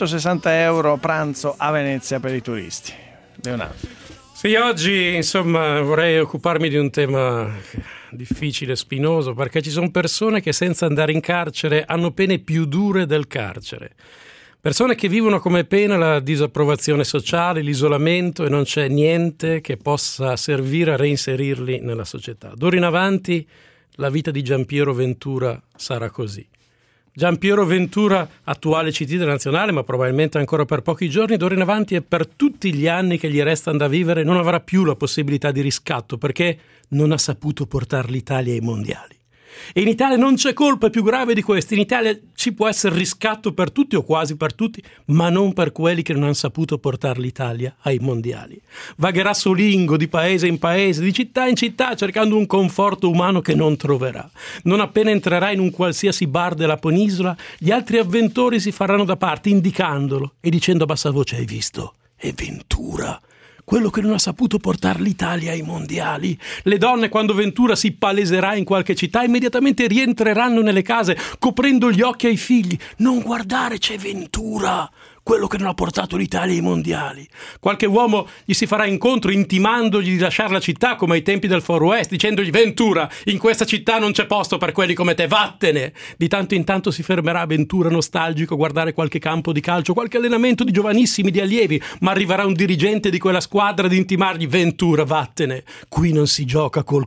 560 euro pranzo a Venezia per i turisti. Leonardo. Sì, oggi insomma vorrei occuparmi di un tema difficile, spinoso, perché ci sono persone che senza andare in carcere hanno pene più dure del carcere. Persone che vivono come pena la disapprovazione sociale, l'isolamento, e non c'è niente che possa servire a reinserirli nella società. D'ora in avanti la vita di Giampiero Ventura sarà così. Giampiero Ventura, attuale CT della Nazionale, ma probabilmente ancora per pochi giorni, d'ora in avanti e per tutti gli anni che gli restano da vivere, non avrà più la possibilità di riscatto perché non ha saputo portare l'Italia ai mondiali. E in Italia non c'è colpa più grave di questa. In Italia ci può essere riscatto per tutti o quasi per tutti, ma non per quelli che non hanno saputo portare l'Italia ai mondiali. Vagherà solingo di paese in paese, di città in città, cercando un conforto umano che non troverà. Non appena entrerà in un qualsiasi bar della penisola, gli altri avventori si faranno da parte, indicandolo e dicendo a bassa voce: hai visto? È Ventura, quello che non ha saputo portare l'Italia ai mondiali. Le donne, quando Ventura si paleserà in qualche città, immediatamente rientreranno nelle case, coprendo gli occhi ai figli. Non guardare, c'è Ventura, quello che non ha portato l'Italia ai mondiali. Qualche uomo gli si farà incontro intimandogli di lasciare la città, come ai tempi del Far West, dicendogli: Ventura, in questa città non c'è posto per quelli come te, vattene. Di tanto in tanto si fermerà Ventura nostalgico a guardare qualche campo di calcio, qualche allenamento di giovanissimi, di allievi, ma arriverà un dirigente di quella squadra ad intimargli: Ventura, vattene, qui non si gioca col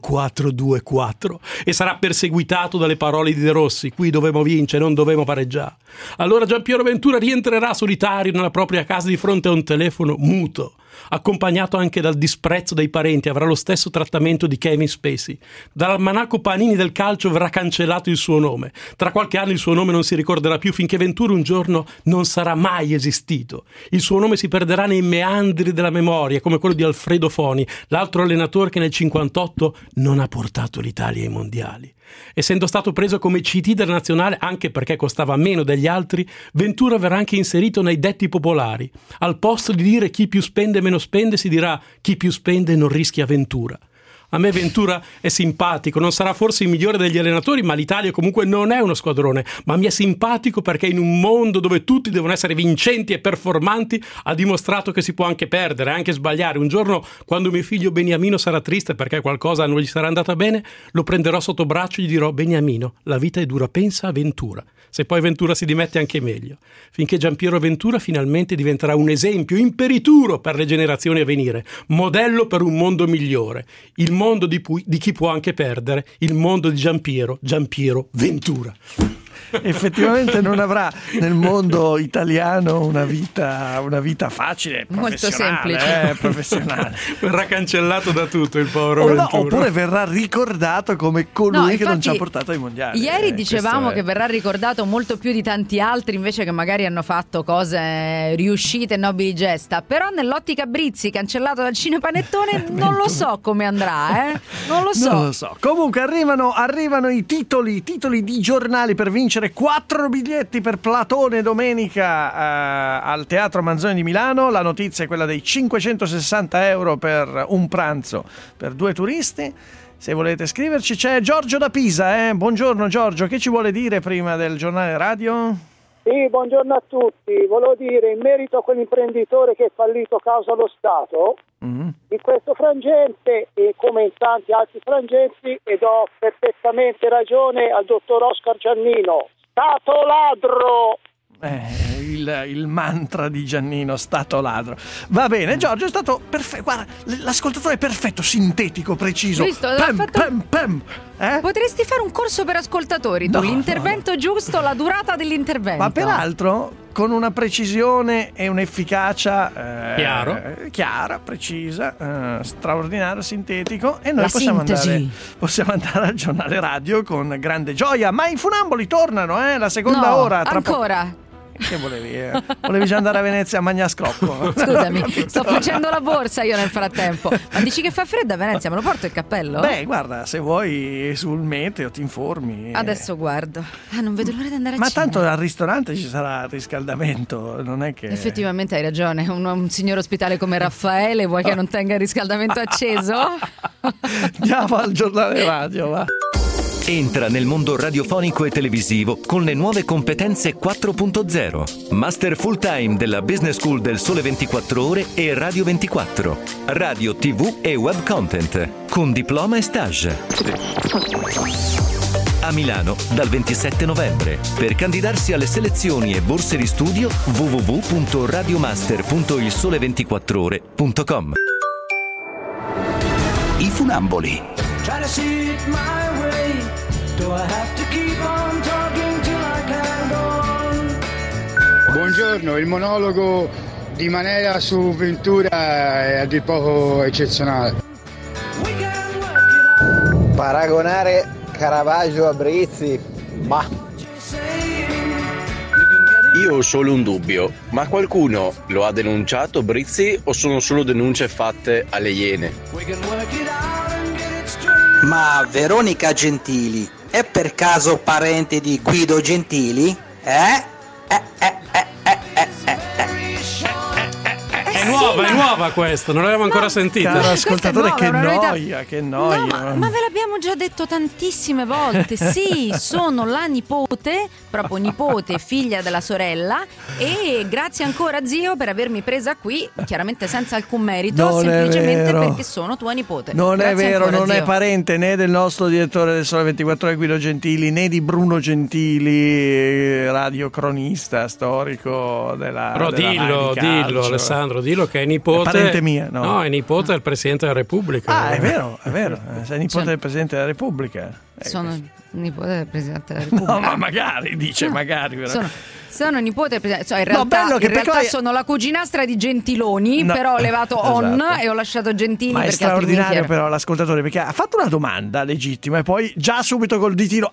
4-2-4. E sarà perseguitato dalle parole di De Rossi: qui dovevamo vincere, non dovevamo pareggiare. Allora Giampiero Ventura rientrerà solitario nella propria casa di fronte a un telefono muto, accompagnato anche dal disprezzo dei parenti. Avrà lo stesso trattamento di Kevin Spacey. Dall'almanacco Panini del calcio verrà cancellato il suo nome. Tra qualche anno il suo nome non si ricorderà più, finché Ventura un giorno non sarà mai esistito. Il suo nome si perderà nei meandri della memoria, come quello di Alfredo Foni, l'altro allenatore che nel 1958 non ha portato l'Italia ai mondiali. Essendo stato preso come CT della nazionale, anche perché costava meno degli altri, Ventura verrà anche inserito nei detti popolari. Al posto di dire chi più spende meno spende, si dirà chi più spende non rischia Ventura. A me Ventura è simpatico, non sarà forse il migliore degli allenatori, ma l'Italia comunque non è uno squadrone, ma mi è simpatico perché in un mondo dove tutti devono essere vincenti e performanti ha dimostrato che si può anche perdere, anche sbagliare. Un giorno, quando mio figlio Beniamino sarà triste perché qualcosa non gli sarà andata bene, lo prenderò sotto braccio e gli dirò: Beniamino, la vita è dura, pensa a Ventura. Se poi Ventura si dimette, anche meglio, finché Giampiero Ventura finalmente diventerà un esempio imperituro per le generazioni a venire, modello per un mondo migliore, il mondo di chi può anche perdere, il mondo di Giampiero Ventura. Effettivamente non avrà nel mondo italiano una vita facile, molto semplice, professionale. Verrà cancellato da tutto il povero Ventura. Oppure verrà ricordato come colui che non ci ha portato ai mondiali. Ieri dicevamo che verrà ricordato molto più di tanti altri invece che magari hanno fatto cose riuscite, nobili gesta. Però nell'ottica Brizzi, cancellato dal Cinepanettone, non lo so come andrà, non lo so. Comunque arrivano i titoli di giornali per vincere 4 biglietti per Platone domenica al Teatro Manzoni di Milano. La notizia è quella dei 560 euro per un pranzo per 2 turisti. Se volete scriverci c'è Giorgio da Pisa. Buongiorno Giorgio, che ci vuole dire prima del giornale radio? Sì, buongiorno a tutti. Volevo dire, in merito a quell'imprenditore che è fallito causa lo Stato, in questo frangente e come in tanti altri frangenti, e do perfettamente ragione al dottor Oscar Giannino: Stato ladro! Il mantra di Giannino, Stato ladro. Va bene, Giorgio, è stato perfetto. Guarda, l'ascoltatore è perfetto, sintetico, preciso. Visto, pem. Potresti fare un corso per ascoltatori, tu, l'intervento giusto, la durata dell'intervento. Ma peraltro con una precisione e un'efficacia chiara, precisa, straordinaria, sintetico, e noi possiamo andare al giornale radio con grande gioia. Ma i funamboli tornano, la seconda ora. Ancora? Che volevi già andare a Venezia a mangiare scrocco? Scusami, sto facendo la borsa io nel frattempo. Ma dici che fa freddo a Venezia? Me lo porto il cappello? Beh, guarda, se vuoi sul meteo ti informi. Adesso guardo. Non vedo l'ora di andare a cena. Ma tanto al ristorante ci sarà il riscaldamento, non è che... Effettivamente hai ragione, un signor ospitale come Raffaele vuoi che non tenga il riscaldamento acceso? Andiamo al giornale radio, va. Entra nel mondo radiofonico e televisivo con le nuove competenze 4.0. Master full time della Business School del Sole 24 Ore e Radio 24. Radio, TV e web content. Con diploma e stage. A Milano dal 27 novembre. Per candidarsi alle selezioni e borse di studio www.radiomaster.ilsole24ore.com. I funamboli. Buongiorno, il monologo di Manera su Ventura è a dir poco eccezionale. Paragonare Caravaggio a Brizzi, ma Io ho solo un dubbio, ma qualcuno lo ha denunciato Brizzi o sono solo denunce fatte alle Iene? Ma Veronica Gentili è per caso parente di Guido Gentili? È nuova questa, non l'avevamo ancora sentita. Caro ascoltatore, nuova, che è una novità. noia, che noia. No, ma ve l'abbiamo già detto tantissime volte. Sì, sono la nipote, proprio nipote, figlia della sorella. E grazie ancora, zio, per avermi presa qui, chiaramente senza alcun merito, Non è semplicemente vero. perché sono tua nipote. Non Grazie è vero, ancora, non è zio. parente né del nostro direttore del Sole 24 Ore Guido Gentili, né di Bruno Gentili, radiocronista storico della Però della dillo, Rai di calcio. dillo Alessandro, dillo che è nipote. È parente mia, no? No, è nipote del Presidente della Repubblica. Ah, è vero, sei nipote Cioè- del Presidente della Repubblica. Sono nipote del Presidente della Repubblica. No, ma magari, dice magari. Però. Sono nipote del Presidente. Cioè, in No, realtà, bello che in realtà poi- sono la cuginastra di Gentiloni, No, però ho levato on esatto. e ho lasciato Gentili Ma è perché altrimenti straordinario era- però l'ascoltatore, perché ha fatto una domanda legittima e poi già subito col ditino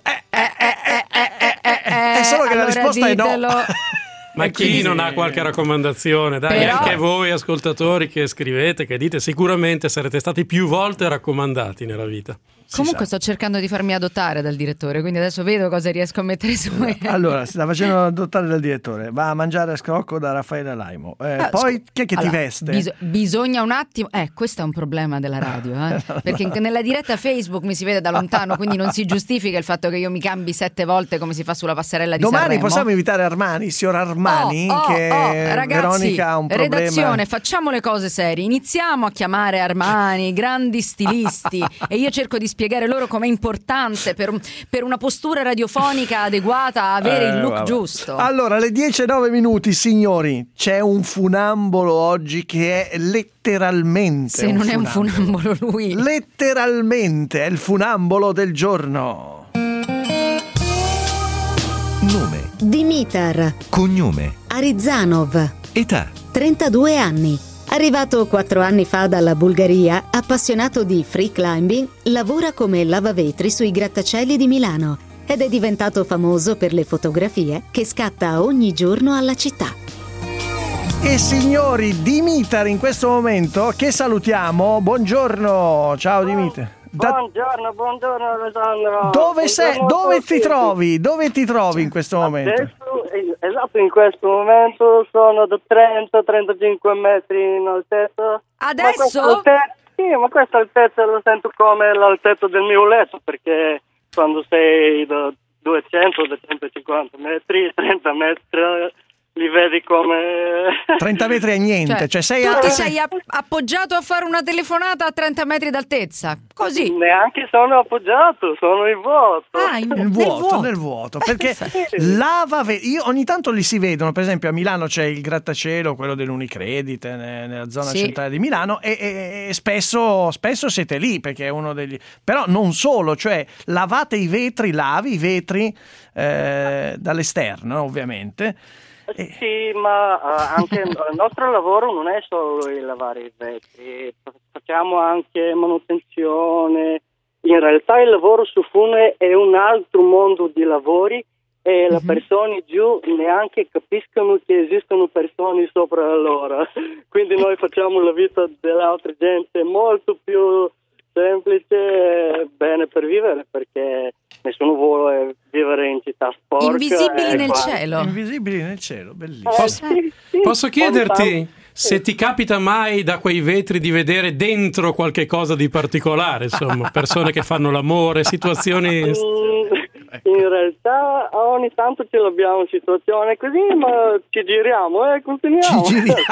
è solo che la allora risposta è ditelo. no. Ma chi non ha qualche raccomandazione? Dai, Però- anche voi ascoltatori che scrivete, che dite, sicuramente sarete stati più volte raccomandati nella vita. Comunque sto cercando di farmi adottare dal direttore, quindi adesso vedo cosa riesco a mettere su. Allora, si sta facendo adottare dal direttore, va a mangiare a scrocco da Raffaele Laimo. Poi chi è che ti Allora, veste? bisogna un attimo. Questo è un problema della radio, perché nella diretta Facebook mi si vede da lontano, quindi non si giustifica il fatto che io mi cambi 7 volte come si fa sulla passerella di Domani Sanremo. possiamo invitare Armani, signor Armani, che ragazzi, Veronica ha un problema. redazione, facciamo le cose serie, iniziamo a chiamare Armani, grandi stilisti, e io cerco di spiegare loro com'è importante per una postura radiofonica adeguata avere il look vabbè. giusto. Allora, alle 10:09, signori, c'è un funambolo oggi che è letteralmente Se non è un funambolo lui. Letteralmente è il funambolo del giorno. Nome, Dimitar cognome, Arizanov, età, 32 anni. Arrivato 4 anni fa dalla Bulgaria, appassionato di free climbing, lavora come lavavetri sui grattacieli di Milano ed è diventato famoso per le fotografie che scatta ogni giorno alla città. E signori, Dimitar in questo momento, che salutiamo. Buongiorno, ciao Dimitar. Buongiorno Alessandro. Dove sei? Buongiorno a Dove tutti. ti trovi? Dove ti trovi in questo momento? Esatto, in questo momento sono da 30-35 metri in altezza. Adesso? Ma questa altezza la sento come l'altezza del mio letto, perché quando sei da 200-250 metri, 30 metri, li vedi come 30 metri è niente, cioè sei tu a... ti sei appoggiato a fare una telefonata a 30 metri d'altezza, così. Neanche sono appoggiato, sono in vuoto. Nel vuoto, perché io ogni tanto li si vedono, per esempio a Milano c'è il grattacielo, quello dell'Unicredit nella zona Sì. centrale di Milano e spesso siete lì, perché è uno degli... però non solo, cioè lavi i vetri dall'esterno ovviamente. Sì, ma anche il nostro lavoro non è solo il lavare i vetri, facciamo anche manutenzione. In realtà il lavoro su Fune è un altro mondo di lavori e le persone giù neanche capiscono che esistono persone sopra loro. Quindi noi facciamo la vita dell'altra gente molto più semplice e bene per vivere, perché nessuno vuole vivere in città sporca. Invisibili nel cielo. Invisibili nel cielo, bellissimo. Posso chiederti se ti capita mai da quei vetri di vedere dentro qualche cosa di particolare, insomma, persone che fanno l'amore, situazioni... In realtà ogni tanto ce l'abbiamo situazione così, ma ci giriamo e continuiamo.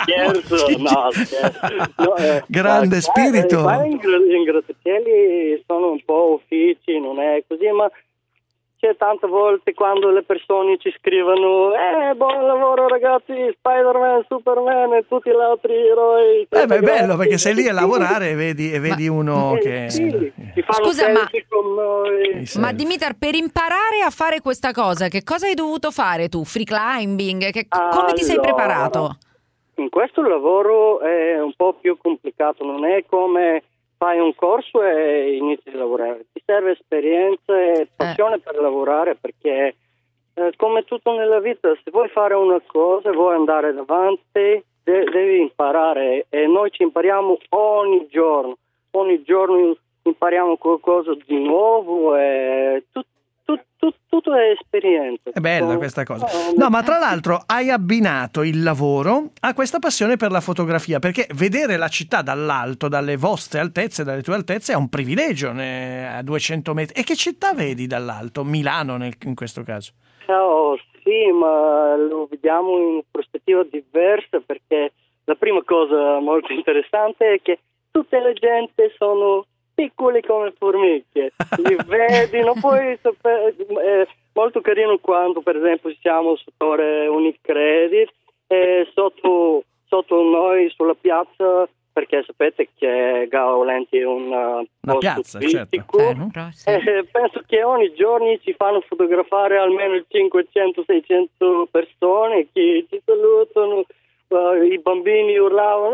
Scherzo. Grande spirito. In grattacieli sono un po' uffici, non è così, ma c'è tante volte quando le persone ci scrivono buon lavoro ragazzi, Spider-Man, Superman e tutti gli altri eroi. Beh, è bello perché sei lì a lavorare e vedi uno che... Ci fanno Scusa, selfie con noi. Ma Dimitar, per imparare a fare questa cosa, che cosa hai dovuto fare tu? Free climbing? Come ti sei preparato? In questo lavoro è un po' più complicato, non è come fai un corso e inizi a lavorare. Ti serve esperienza e passione per lavorare, perché come tutto nella vita, se vuoi fare una cosa, vuoi andare davanti, devi imparare, e noi ci impariamo ogni giorno impariamo qualcosa di nuovo, e tutto è esperienza. È bella questa cosa. No, ma tra l'altro hai abbinato il lavoro a questa passione per la fotografia, perché vedere la città dall'alto, dalle vostre altezze, dalle tue altezze, è un privilegio a 200 metri. E che città vedi dall'alto? Milano in questo caso? Sì, ma lo vediamo in prospettiva diversa, perché la prima cosa molto interessante è che tutte le gente sono piccoli come formiche, li vedi, non puoi sapere. È molto carino quando, per esempio, siamo su Torre Unicredit e sotto noi sulla piazza, perché sapete che Gaolenti è una piazza, turistico, certo. Penso che ogni giorno ci fanno fotografare almeno 500-600 persone che ci salutano. I bambini urlavano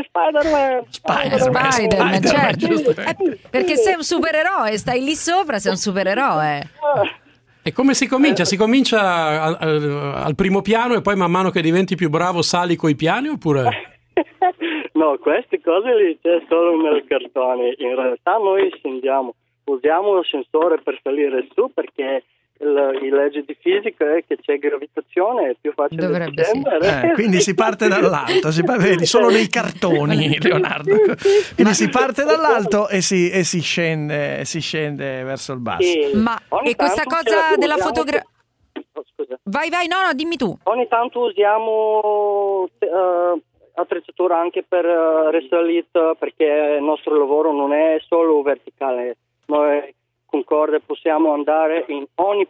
Spider-Man, certo. Perché sei un supereroe, stai lì sopra, sei un supereroe. E come si comincia? Si comincia al primo piano e poi man mano che diventi più bravo sali coi piani, oppure? No, queste cose lì c'è solo nel cartone. In realtà noi usiamo l'ascensore per salire su, perché la legge di fisica è che c'è gravitazione, è più facile scendere. Quindi si parte dall'alto, vedi, solo nei cartoni, Leonardo. Quindi si parte dall'alto e si scende verso il basso. Ma e questa cosa della fotografia? Vai, no, dimmi tu. Ogni tanto usiamo attrezzatura anche per risalita, perché il nostro lavoro non è solo verticale. Noi Concorde possiamo andare in ogni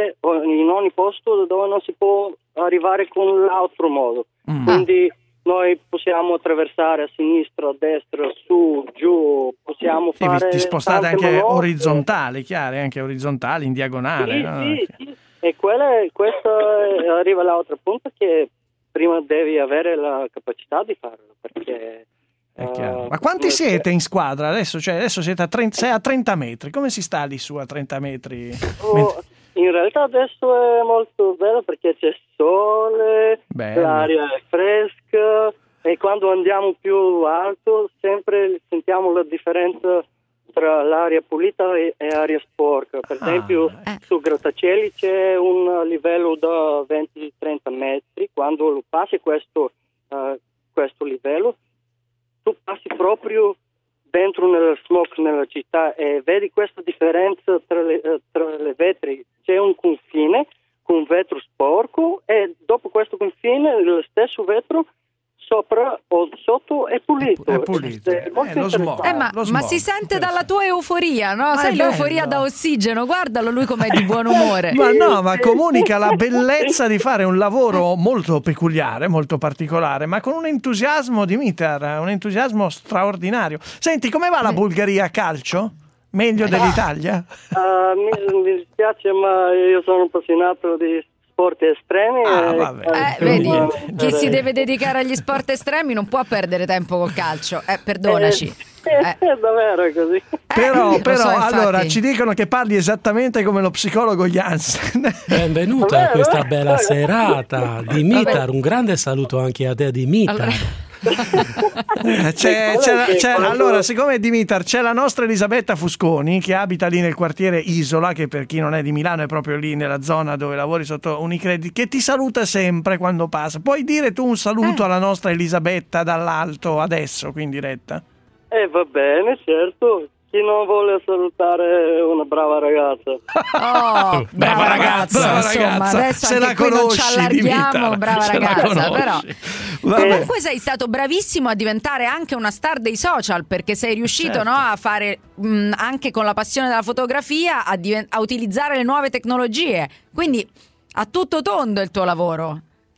posto dove non si può arrivare con l'altro modo. Quindi noi possiamo attraversare a sinistra, a destra, su, giù, possiamo fare. Ti spostate anche orizzontali, chiaro, anche orizzontali, in diagonale. Sì. E questa arriva all'altra punta, che prima devi avere la capacità di farlo, perché. È chiaro. Ma quanti siete in squadra adesso? Adesso siete sei a 30 metri. Come si sta lì su a 30 metri? In realtà adesso è molto bello, perché c'è sole, l'aria è fresca, e quando andiamo più alto sempre sentiamo la differenza tra l'aria pulita e aria sporca. Per esempio su grattacieli c'è un livello da 20-30 metri. Quando lo passi questo livello, tu passi proprio dentro nel smoke nella città e vedi questa differenza tra le vetri. C'è un confine con vetro sporco, e dopo questo confine lo stesso vetro sopra o sotto è pulito. Lo smog, ma si sente dalla tua euforia, no? Sai, l'euforia da ossigeno, guardalo lui com'è di buon umore. Ma comunica la bellezza di fare un lavoro molto peculiare, molto particolare, ma con un entusiasmo, Dimitar, un entusiasmo straordinario. Senti, come va la Bulgaria a calcio? Meglio dell'Italia? Mi dispiace, ma io sono appassionato di sport estremi. Vedi, chi si deve dedicare agli sport estremi non può perdere tempo col calcio. Perdonaci. È davvero così. Però allora ci dicono che parli esattamente come lo psicologo Jansen. Benvenuta a questa bella serata, Dimitar. Un grande saluto anche a te, Dimitar. Allora, siccome Dimitar, c'è la nostra Elisabetta Fusconi, che abita lì nel quartiere Isola, che per chi non è di Milano è proprio lì nella zona dove lavori sotto Unicredit, che ti saluta sempre quando passa. Puoi dire tu un saluto alla nostra Elisabetta dall'alto adesso, qui in diretta? Va bene, certo. Chi non vuole salutare una brava ragazza? Brava ragazza, insomma, adesso se anche la qui conosci, non ci allarghiamo, Dimitar, brava ragazza, però. Comunque sei stato bravissimo a diventare anche una star dei social, perché sei riuscito a fare anche con la passione della fotografia a utilizzare le nuove tecnologie, quindi a tutto tondo il tuo lavoro.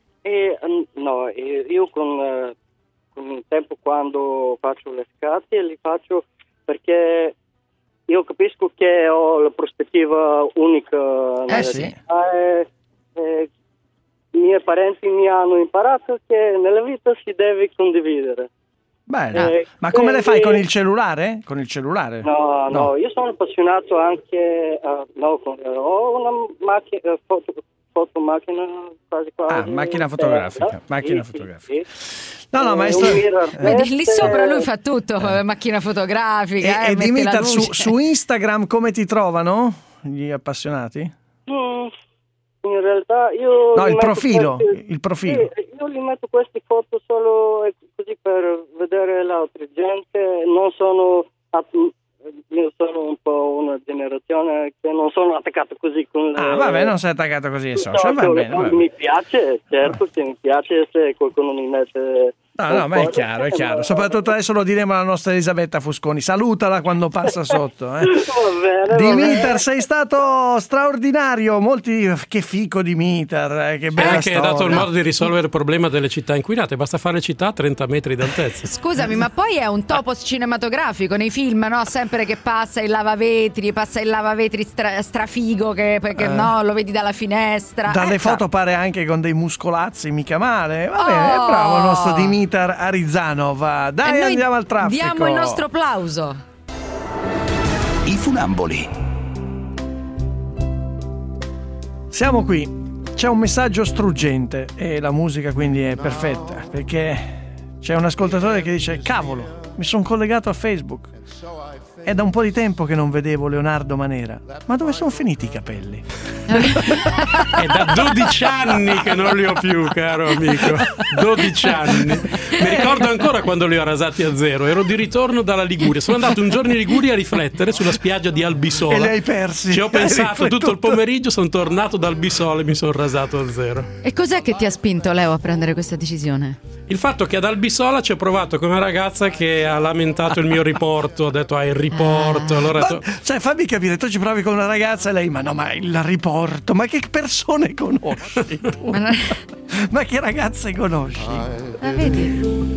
Io con il tempo, quando faccio le scatti, li faccio perché io capisco che ho la prospettiva unica nella città, e i miei parenti mi hanno imparato che nella vita si deve condividere. Bene. Ma come le fai con il cellulare? Con il cellulare? No, io sono appassionato anche ho una macchina fotomacchina quasi. Macchina fotografica. Sì. No, maestro. Vedi, lì sopra lui fa tutto, macchina fotografica. E Dimitar, su Instagram come ti trovano gli appassionati? In realtà io... No, il profilo. Sì, io li metto queste foto solo così per vedere l'altra gente. Io sono un po' una generazione che non sono attaccato così con le... vabbè, non sei attaccato così ai social, va bene. Mi piace, certo che mi piace se qualcuno mi mette... No, ma è chiaro. Soprattutto adesso lo diremo alla nostra Elisabetta Fusconi. Salutala quando passa sotto. Va bene. Dimitar, sei stato straordinario. Molti, che fico Dimitar, che bella storia. Hai dato il modo di risolvere il problema delle città inquinate. Basta fare città a 30 metri d'altezza. Scusami, ma poi è un topos cinematografico nei film, no? Sempre che passa il lavavetri strafigo che no, lo vedi dalla finestra. Dalle foto pare anche con dei muscolazzi, mica male. Va bene, bravo il nostro Dimitar Arizanov. Dai, andiamo al traffico. Diamo il nostro applauso. I funamboli. Siamo qui. C'è un messaggio struggente e la musica quindi è perfetta, perché c'è un ascoltatore che dice: cavolo, mi sono collegato a Facebook. È da un po' di tempo che non vedevo Leonardo Manera. Ma dove sono finiti i capelli? È da 12 anni che non li ho più, caro amico. 12 anni. Mi ricordo ancora quando li ho rasati a zero. Ero di ritorno dalla Liguria. Sono andato un giorno in Liguria a riflettere sulla spiaggia di Albisola. E li hai persi. Ci ho pensato tutto il pomeriggio, sono tornato da Albisola e mi sono rasato a zero. E cos'è che ti ha spinto, Leo, a prendere questa decisione? Il fatto che ad Albisola ci ho provato con una ragazza che ha lamentato il mio riporto. Ha detto il riporto. Allora cioè, fammi capire, tu ci provi con una ragazza e lei: ma il riporto, ma che persone conosci tu? Ma che ragazze conosci? Vedi?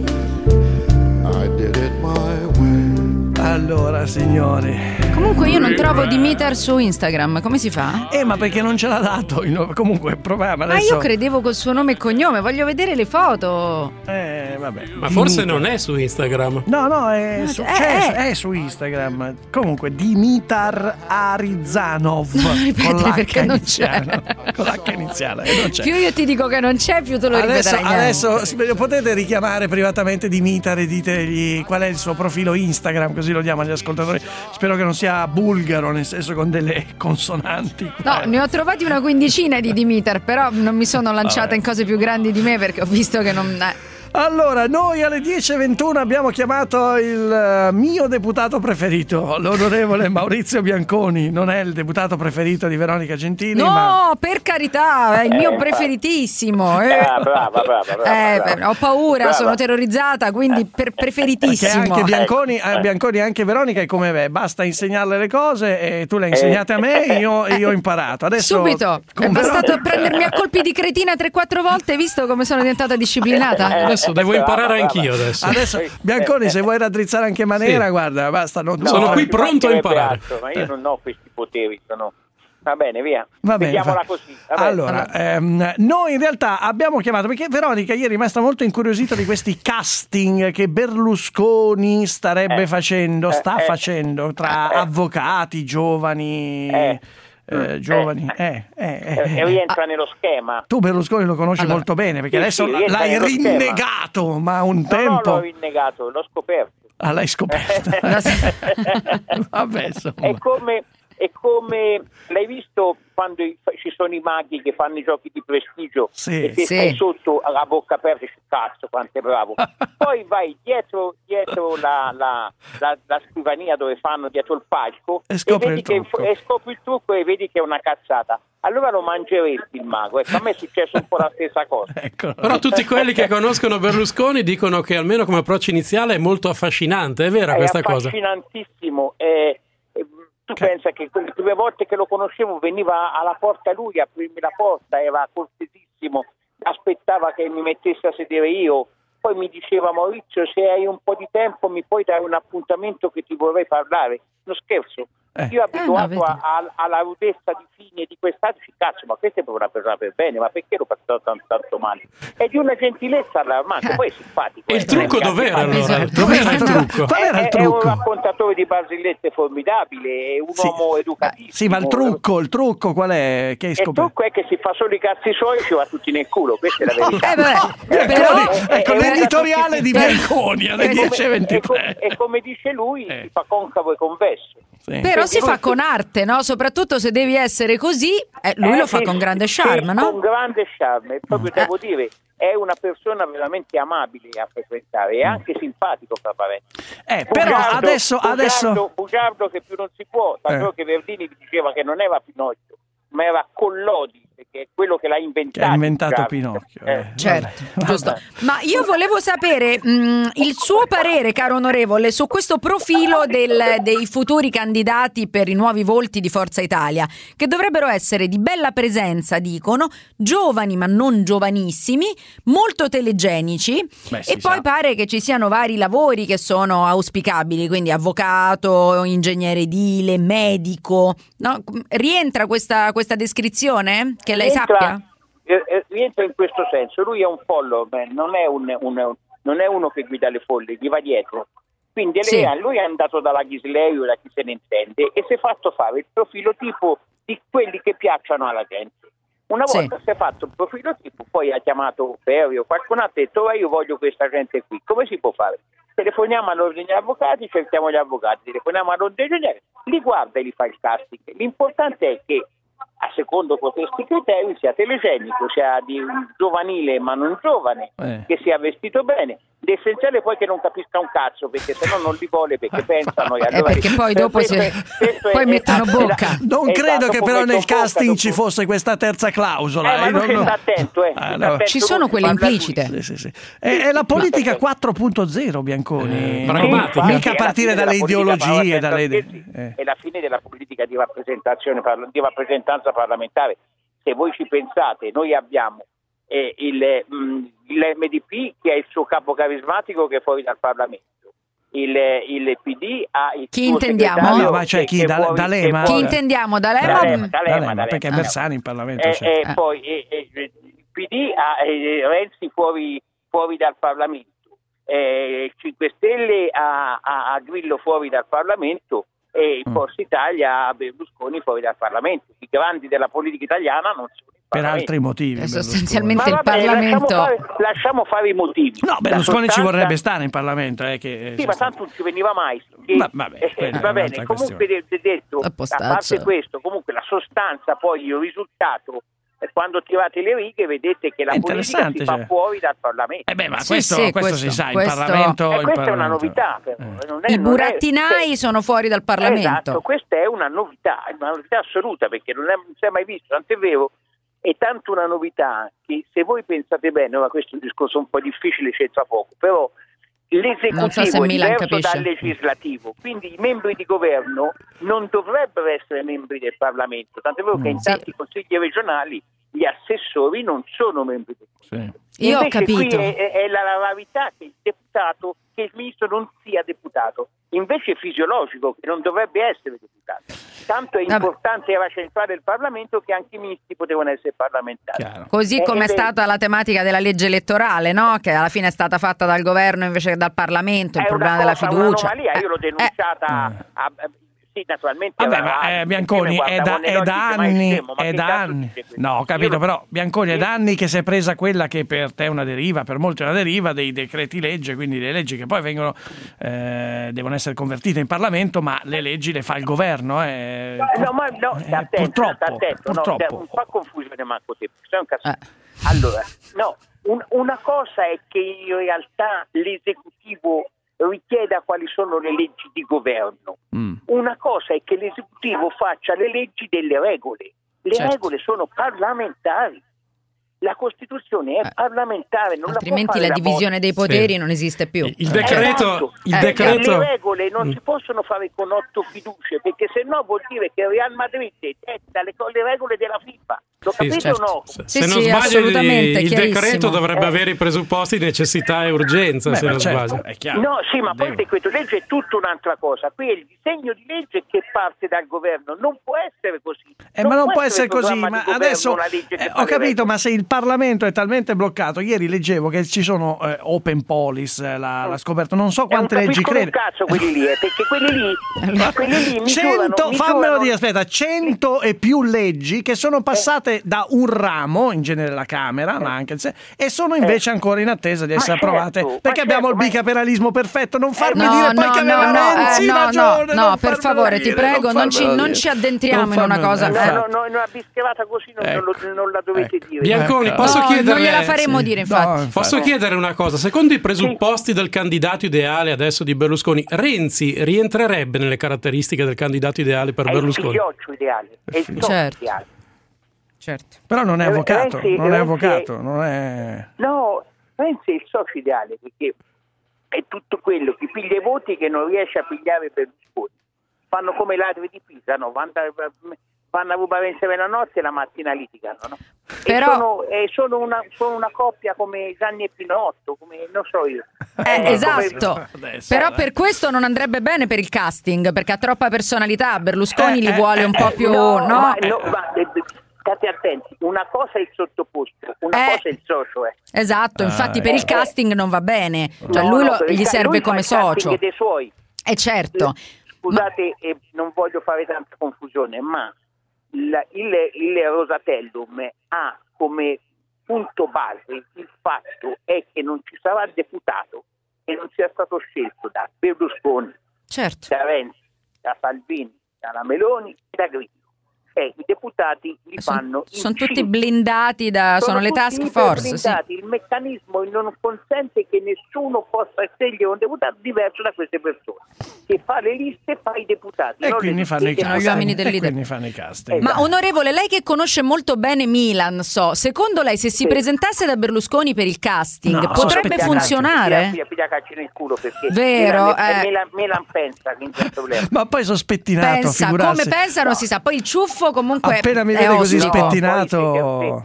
Allora, signori, comunque io non trovo Dimitar su Instagram, come si fa? Ma perché non ce l'ha dato? Comunque proviamo adesso. Ma io credevo col suo nome e cognome, voglio vedere le foto. Vabbè. Ma forse non è su Instagram. No, è su Instagram. Comunque Dimitar Arizanov. Con l'H iniziale. Con l'H iniziale. Non c'è. Più io ti dico che non c'è, più te lo ripeterai. Adesso potete richiamare privatamente Dimitar e ditegli qual è il suo profilo Instagram, così lo diamo agli ascoltatori. Spero che non sia bulgaro, nel senso con delle consonanti. No, ne ho trovati una quindicina di Dimitar, però non mi sono lanciata in cose più grandi di me perché ho visto che non... Allora, noi alle 10:21 abbiamo chiamato il mio deputato preferito, l'onorevole Maurizio Bianconi. Non è il deputato preferito di Veronica Gentili, no, per carità, è il mio preferitissimo. Brava. Ho paura, sono terrorizzata, quindi preferitissimo. Perché anche Bianconi e anche Veronica è come me, basta insegnarle le cose e tu le hai insegnate a me e io ho imparato. Adesso subito, è bastato prendermi a colpi di cretina 3-4 volte, visto come sono diventata disciplinata. Adesso devo imparare anch'io adesso. Bianconi, se vuoi raddrizzare anche Manera, guarda, basta. Sono qui pronto a imparare. Ma io non ho questi poteri, va bene, via. Vediamola così. Allora, noi in realtà abbiamo chiamato perché Veronica ieri è rimasta molto incuriosita di questi casting che Berlusconi sta facendo tra avvocati giovani. Rientra nello schema. Tu Berlusconi lo conosci molto bene perché adesso l'hai rinnegato, ma un tempo. No, l'ho rinnegato, l'ho scoperto. L'hai scoperto. Vabbè, insomma. È come l'hai visto quando ci sono i maghi che fanno i giochi di prestigio e se stai sotto la bocca aperta e dici cazzo quanto è bravo. Poi vai dietro la scrivania dove fanno dietro il palco e scopri il trucco e vedi che è una cazzata. Allora lo mangeresti il mago. Ecco, a me è successo un po' la stessa cosa. Però tutti quelli che conoscono Berlusconi dicono che almeno come approccio iniziale è molto affascinante. È vera questa cosa? È affascinantissimo. Tu pensa che le prime volte che lo conoscevo veniva alla porta lui a aprirmi la porta, era cortesissimo, aspettava che mi mettessi a sedere io, poi mi diceva Maurizio se hai un po' di tempo mi puoi dare un appuntamento che ti vorrei parlare. Non scherzo. Io abituato alla rudezza di Fini e di quest'altro, cazzo, ma questa è proprio una persona per bene, ma perché lo passò tanto male? È di una gentilezza allarmante, poi è simpatico. E il trucco dov'era allora? Dov'era il trucco? Qual era il trucco? È un raccontatore di barzellette formidabile, è un uomo educativo. Sì, ma il trucco qual è? Che hai scoperto? Il trucco è che si fa solo i cazzi suoi e ci va tutti nel culo, questa è la verità. Ecco l'editoriale di Bianconi alle 10:23. E come dice lui, si fa concavo e convesso. Sì. Però si fa con arte, no? Soprattutto se devi essere così, lui lo fa con grande charme, no? Con grande charme, proprio devo dire, è una persona veramente amabile a frequentare, è anche simpatico fra parenti. Però adesso Bugiardo che più non si può, tanto che Verdini diceva che non era Pinocchio, ma era Collodi, perché è quello che l'ha inventato. Che ha inventato Pinocchio. Certo, giusto. Ma io volevo sapere il suo parere, caro onorevole, su questo profilo dei futuri candidati per i nuovi volti di Forza Italia, che dovrebbero essere di bella presenza, dicono, giovani ma non giovanissimi, molto telegenici, e poi pare che ci siano vari lavori che sono auspicabili, quindi avvocato, ingegnere edile, medico, no? Rientra questa descrizione? Che lei sappia? Rientra in questo senso. Lui è un follower, non è uno che guida le folle, gli va dietro. Quindi lui è andato dalla Ghislerio, da chi se ne intende, e si è fatto fare il profilo tipo di quelli che piacciono alla gente. Una volta si è fatto il profilo tipo, poi ha chiamato Ferri o qualcun altro e ha detto io voglio questa gente qui. Come si può fare? Telefoniamo all'ordine degli avvocati, cerchiamo gli avvocati, telefoniamo all'ordine degli ingegneri, li guarda e li fa il casting. L'importante è che a secondo questi criteri sia telegenico, sia di un giovanile ma non giovane, che sia vestito bene. L'essenziale poi che non capisca un cazzo, perché se no non li vuole, perché pensano e allora perché poi dopo poi mettono bocca. Non credo che però nel casting ci fosse questa terza clausola. Ma lui sta attento, ci sono quelle implicite. Sì. È la politica 4.0 Bianconi, mica a partire dalle ideologie, è la fine della politica di rappresentanza parlamentare. Se voi ci pensate, noi abbiamo l'MDP che è il suo capo carismatico che è fuori dal Parlamento, il PD ha il chi suo intendiamo? Ma c'è chi? D'Alema? Chi intendiamo? D'Alema, perché Bersani in Parlamento poi il PD ha Renzi fuori dal Parlamento, 5 Stelle ha Grillo fuori dal Parlamento e Forza Italia ha Berlusconi fuori dal Parlamento. I grandi della politica italiana non sono per altri motivi. Sostanzialmente il Parlamento. Lasciamo fare i motivi. No, Berlusconi ci vorrebbe stare in Parlamento. Ma tanto non ci veniva mai. Va bene, comunque detto, a parte questo, comunque la sostanza, poi il risultato, quando tirate le righe vedete che la politica si fa fuori dal Parlamento. Ma questo si sa, il Parlamento. Questa è una novità. I burattinai sono fuori dal Parlamento. Esatto, questa è una novità assoluta, perché non si è mai visto, tant'è vero. È tanto una novità che se voi pensate bene, ora questo è un discorso un po' difficile, c'entra poco, però l'esecutivo è diverso dal legislativo, quindi i membri di governo non dovrebbero essere membri del Parlamento, tant'è vero che in tanti consigli regionali gli assessori non sono membri del Parlamento. Io ho capito. Qui è la rarità che il ministro non sia deputato, invece è fisiologico che non dovrebbe essere deputato. Tanto è importante era centrale del Parlamento che anche i ministri potevano essere parlamentari. Chiaro. Così come è stata la tematica della legge elettorale, no? Che alla fine è stata fatta dal governo invece che dal Parlamento, il problema della fiducia. Io l'ho denunciata sì, naturalmente. Ma Bianconi è da anni. No, ho capito, però Bianconi è da anni che si è presa quella che per te è una deriva, per molti è una deriva dei decreti legge, quindi le leggi che poi vengono devono essere convertite in Parlamento, ma le leggi le fa il governo. Purtroppo. Non fa confusione manco te, sei un cazzo. Allora, una cosa è che in realtà l'esecutivo richieda quali sono le leggi di governo. Una cosa è che l'esecutivo faccia le leggi delle regole. Le regole sono parlamentari. La Costituzione è parlamentare, non altrimenti la la divisione dei poteri Sì. non esiste più. Il decreto, Le regole non si possono fare con 8 fiducie, perché se no vuol dire che il Real Madrid detta le regole della FIFA. Lo capite certo. o no? Se non sbaglio, il decreto dovrebbe avere i presupposti di necessità e urgenza. Se non sbaglio, è chiaro. No, sì, ma poi il decreto legge è tutta un'altra cosa. Qui è il disegno di legge che parte dal governo, non può essere così. Ma non può essere così, ma adesso ho capito, ma se il Parlamento è talmente bloccato, ieri leggevo che ci sono Open Police, l'ha scoperto, non so quante leggi crede. Cazzo quelli lì, perché quelli lì misurano, fammelo dire, aspetta, 100 e più leggi che sono passate da un ramo, in genere la Camera, ma anche e sono invece ancora in attesa di essere approvate, perché abbiamo il bicameralismo perfetto. Non farmi dire poi che aveva Renzi ragione. No, per favore, ti prego, non ci addentriamo in una cosa. No, una bischierata così non la dovete dire. Bianconi, posso chiedere? Non gliela faremo dire, infatti. Posso chiedere una cosa? Secondo i presupposti del candidato ideale adesso di Berlusconi, Renzi rientrerebbe nelle caratteristiche del candidato ideale per Berlusconi? È il figlioccio ideale, è il figlioccio ideale. Certo. Però non è avvocato, No, Renzi è il socio ideale, perché è tutto quello che piglia i voti che non riesce a pigliare Berlusconi. Fanno come ladri di Pisa, no? Vanno a rubare insieme la notte e la mattina litigano, no? Però sono una coppia come Gianni e Pinotto, come non so io. Esatto. Però per questo non andrebbe bene per il casting, perché ha troppa personalità. Berlusconi li vuole un po' più, no? State attenti, una cosa è il sottoposto, una cosa è il socio. Esatto, infatti per il casting non va bene, cioè gli serve come socio. Dei suoi. Certo. Scusate, non voglio fare tanta confusione, ma il Rosatellum ha come punto base il fatto è che non ci sarà deputato che non sia stato scelto da Berlusconi, da Renzi, da Salvini, da Meloni e da Grillo. I deputati li fanno sono tutti blindati sono le task force. Sì. Il meccanismo non consente che nessuno possa scegliere un deputato diverso da queste persone. Che fa le liste fa i deputati. E quindi fanno i casting. casting. Ma onorevole, lei che conosce molto bene Milan, secondo lei se si presentasse da Berlusconi per il casting potrebbe funzionare? Piglia calci nel culo, perché vero? Milan pensa che non c'è problema. Ma poi sono spettinato, come pensa non si sa. Poi il ciuffo comunque appena mi vede così spettinato.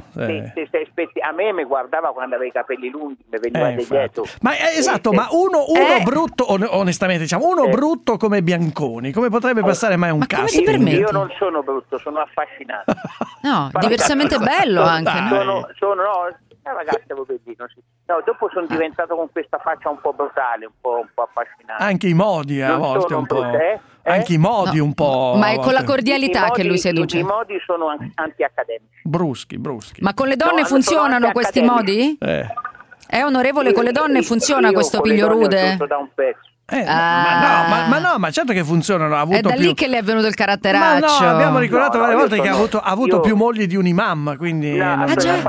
A me mi guardava quando aveva i capelli lunghi, mi veniva dietro. Ma esatto, ma uno brutto, onestamente diciamo, brutto come Bianconi, come potrebbe passare mai un casting? Io non sono brutto, sono affascinato. No, diversamente bello anche. Ragazzi, dopo sono diventato con questa faccia un po' brutale, un po' affascinante. Anche i modi a volte un po'. Anche i modi un po'. Ma è con la cordialità che lui seduce. I modi sono anti-accademici. Bruschi. Ma con le donne funzionano questi modi? Onorevole, con le donne funziona questo piglio rude? Da un pezzo. Ma certo che funzionano. È da lì che le è venuto il caratteraccio. Abbiamo ricordato varie volte che ha avuto più mogli di un imam, quindi non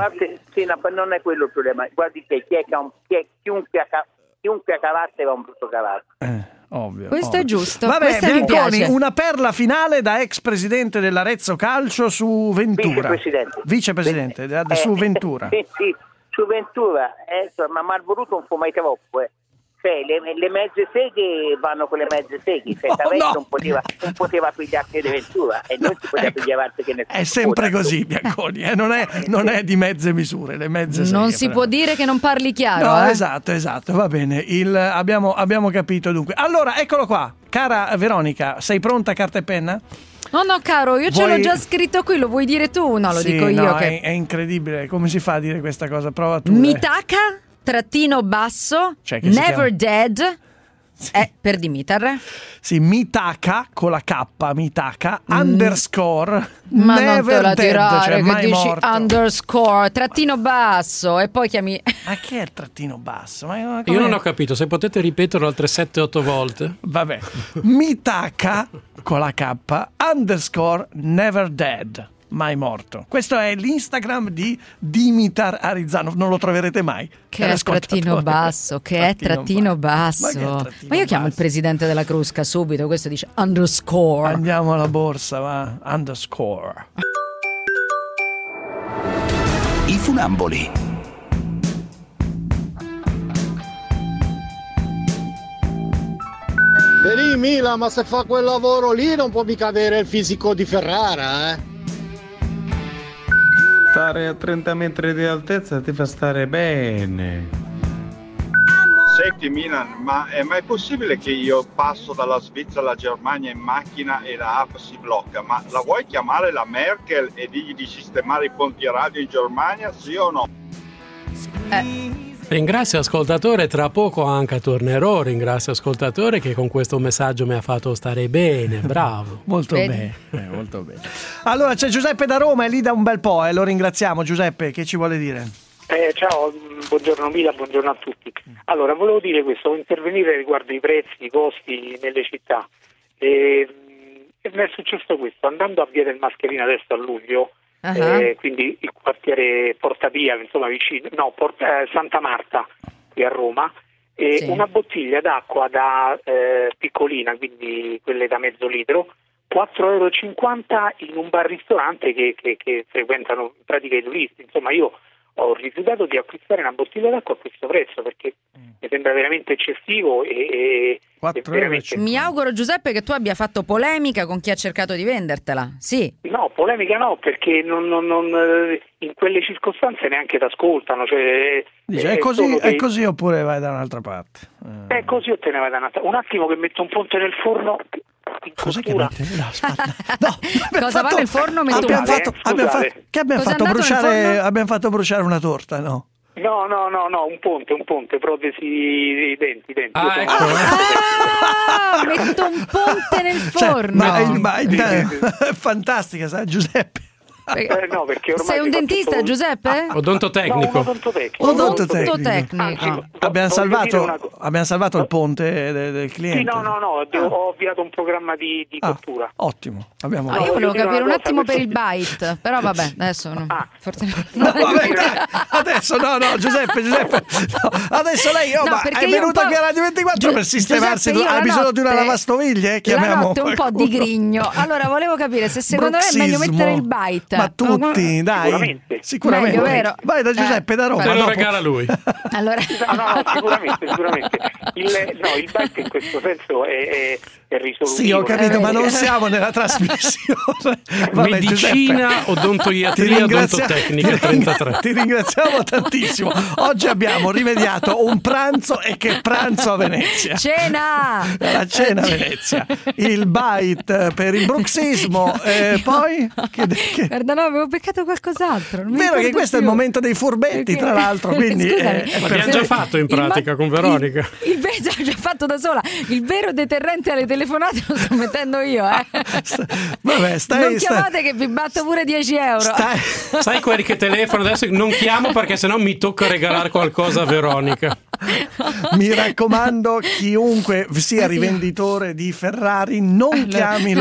è quello il problema. Guardi che chiunque ha carattere ha un brutto carattere. Ovvio. Questo è giusto. Vabbè, Bianconi, una perla finale da ex presidente dell'Arezzo Calcio su Ventura. Vicepresidente su Ventura. Sì, su Ventura, ma il voluto non fu mai troppo. Le mezze seghe vanno con le mezze seghe, non poteva pigliarsi di Ventura e non si poteva pigliare altri che ne è sempre così, Bianconi, non è di mezze misure, le mezze seghe. Non si può dire che non parli chiaro. No, esatto, va bene, abbiamo capito dunque. Allora, eccolo qua, cara Veronica, sei pronta, carta e penna? No, caro, io ce l'ho già scritto qui, lo vuoi dire tu? No, lo dico io. No, è incredibile, come si fa a dire questa cosa? Prova tu. Mitaka _, Never Dead, per Dimitar. Sì, Mitaka con la K, Mitaka _ ma Never non te la Dead, tirare, cioè che mai dici morto. _ e poi chiami. Ma che è il trattino basso? Io non ho capito, se potete ripeterlo altre 7-8 volte. Vabbè, Mitaka con la K _ Never Dead, mai morto. Questo è l'Instagram di Dimitar Arizzano, non lo troverete mai. Che è trattino basso, trattino basso. Ma io chiamo il presidente della Crusca subito, questo dice _ Andiamo alla borsa, va, _. I Funamboli. Vedi Mila, ma se fa quel lavoro lì non può mica avere il fisico di Ferrara, eh? Stare a 30 metri di altezza ti fa stare bene. Senti Milan, ma è mai possibile che io passo dalla Svizzera alla Germania in macchina e la app si blocca? Ma la vuoi chiamare la Merkel e digli di sistemare i ponti radio in Germania, sì o no? Ringrazio ascoltatore, tra poco anche tornerò. Ringrazio ascoltatore che con questo messaggio mi ha fatto stare bene, bravo. Molto bene, molto bene. Allora c'è Giuseppe da Roma, è lì da un bel po', lo ringraziamo. Giuseppe, che ci vuole dire? Ciao, buongiorno Mila, buongiorno a tutti. Allora, volevo dire questo, volevo intervenire riguardo i prezzi, i costi nelle città. E mi è successo questo, andando a Via del Mascherino adesso a luglio, quindi il quartiere Porta Pia, insomma vicino, Santa Marta, qui a Roma, e una bottiglia d'acqua da piccolina, quindi quelle da mezzo litro, 4,50 € in un bar-ristorante che frequentano in pratica i turisti. Insomma, io ho rifiutato di acquistare una bottiglia d'acqua a questo prezzo perché mi sembra veramente eccessivo e veramente... Mi auguro, Giuseppe, che tu abbia fatto polemica con chi ha cercato di vendertela. Sì. No, polemica no, perché non in quelle circostanze neanche t'ascoltano. Cioè, dice, è così oppure vai da un'altra parte? È così o te ne vai da un'altra. Un attimo che metto un ponte nel forno. Cos'è che mette? No, aspetta. No, cosa va nel forno? Abbiamo fatto bruciare una torta, no? No, un ponte, protesi dei denti. Metto un ponte nel forno. È fantastica, sai, Giuseppe. No, perché ormai sei un dentista, Giuseppe? Odontotecnico. No, odontotecnico. Abbiamo salvato il ponte del cliente. Sì, no, ho avviato un programma di cottura. Ottimo. Io volevo capire un attimo per il bite, però vabbè, adesso no. Adesso no, Giuseppe. No. Adesso lei è venuto qui a Radio 24 per sistemarsi. Ha bisogno di una lavastoviglie? La notte un po' di grigno. Allora volevo capire se secondo me è meglio mettere il bite. Ma tutti, dai, sicuramente. Meglio, vai da Giuseppe da Roma. Te lo regala lui. Allora. No, sicuramente. Il bite in questo senso è risolutivo. Sì, ho capito, ma non siamo nella trasmissione. Vabbè, medicina, Giuseppe, odontoiatria, odontotecnica 33. Ti ringraziamo tantissimo. Oggi abbiamo rimediato un pranzo, e che pranzo a Venezia. La cena a Venezia. Il bite per il bruxismo, poi Guarda, no, avevo beccato qualcos'altro. Vero che questo è il momento dei furbetti, tra l'altro, quindi l'abbiamo già fatto in pratica con Veronica. Il vero l'ho già fatto da sola. Il vero deterrente alle telefonate lo sto mettendo io, Vabbè, non chiamate che vi batto pure 10 euro. Sai quelli che telefono adesso? Non chiamo perché sennò mi tocca regalare qualcosa a Veronica. Mi raccomando, chiunque sia rivenditore di Ferrari, non chiami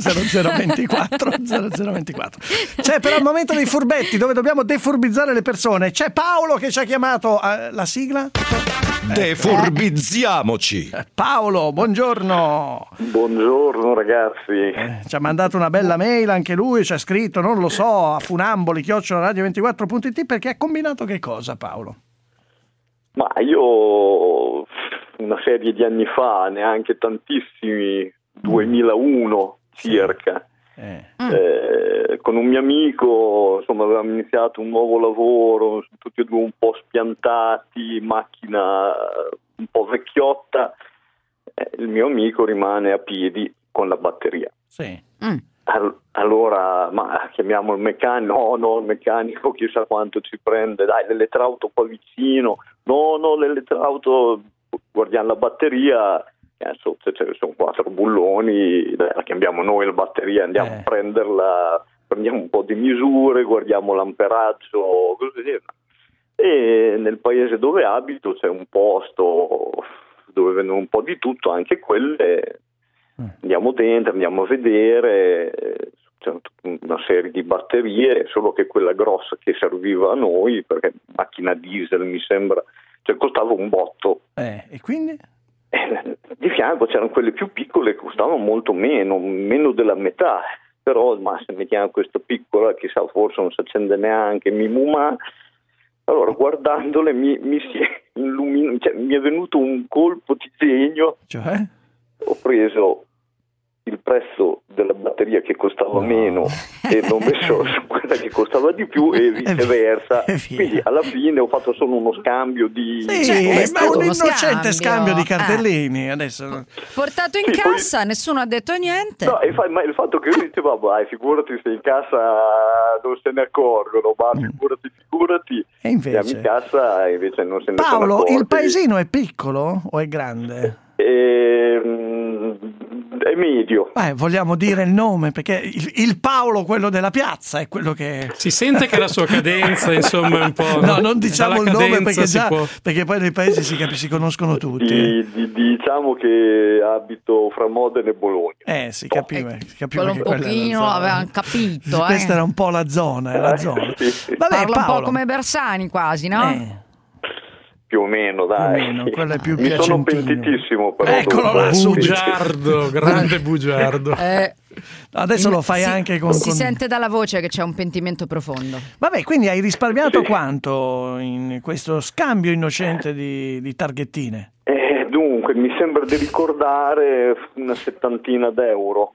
l'80024. C'è però il momento dei furbetti, dove dobbiamo defurbizzare le persone. C'è Paolo che ci ha chiamato. La sigla? Defurbizziamoci. Paolo, buongiorno. Buongiorno ragazzi. Ci ha mandato una bella mail anche lui, ci ha scritto, non lo so, a funamboli@radio24.it, perché ha combinato che cosa, Paolo? Ma io una serie di anni fa, neanche tantissimi, 2001 circa, con un mio amico, insomma, avevamo iniziato un nuovo lavoro, tutti e due un po' spiantati, macchina un po' vecchiotta, il mio amico rimane a piedi con la batteria. Sì. Allora, ma chiamiamo il meccanico? No, il meccanico chissà quanto ci prende, dai, l'elettrauto qua vicino, no, l'elettrauto, guardiamo la batteria, sotto sono 4 bulloni, dai, la chiamiamo noi la batteria, andiamo a prenderla, prendiamo un po' di misure, guardiamo l'amperaggio, così via. E nel paese dove abito c'è un posto dove vendono un po' di tutto, anche quelle. Andiamo dentro, andiamo a vedere, c'è una serie di batterie, solo che quella grossa che serviva a noi, perché macchina diesel mi sembra, cioè costava un botto. E quindi? Di fianco c'erano quelle più piccole che costavano molto meno della metà, però ma se mettiamo questa piccola, chissà, forse non si accende neanche, Allora, guardandole mi si è mi è venuto un colpo di genio. Cioè? Ho preso il prezzo della batteria che costava meno e l'ho messo su quella che costava di più e viceversa. Quindi alla fine ho fatto solo uno scambio di... un innocente scambio di cartellini. Adesso... Portato in cassa, poi... nessuno ha detto niente. No, ma il fatto che io dicevo, figurati se in cassa non se ne accorgono, ma figurati. E invece? In cassa invece non se ne sono accorti. Paolo, il paesino è piccolo o è grande? È medio. Vogliamo dire il nome, perché il Paolo, quello della piazza, è quello che... Si sente che la sua cadenza, insomma, è un po'... No, non diciamo il nome perché poi nei paesi si conoscono tutti. Diciamo che abito fra Modena e Bologna. Si capiva quello che un pochino avevano capito. Questa era un po' la zona, Sì. Vabbè, parla un po' come Bersani quasi, no? Più o meno, dai. Quello è più mi sono pentitissimo, però. Eccolo là, bugiardo, grande bugiardo. Adesso lo fai anche con... Si sente dalla voce che c'è un pentimento profondo. Vabbè, quindi hai risparmiato quanto in questo scambio innocente di targhettine? Dunque, mi sembra di ricordare una 70 d'euro.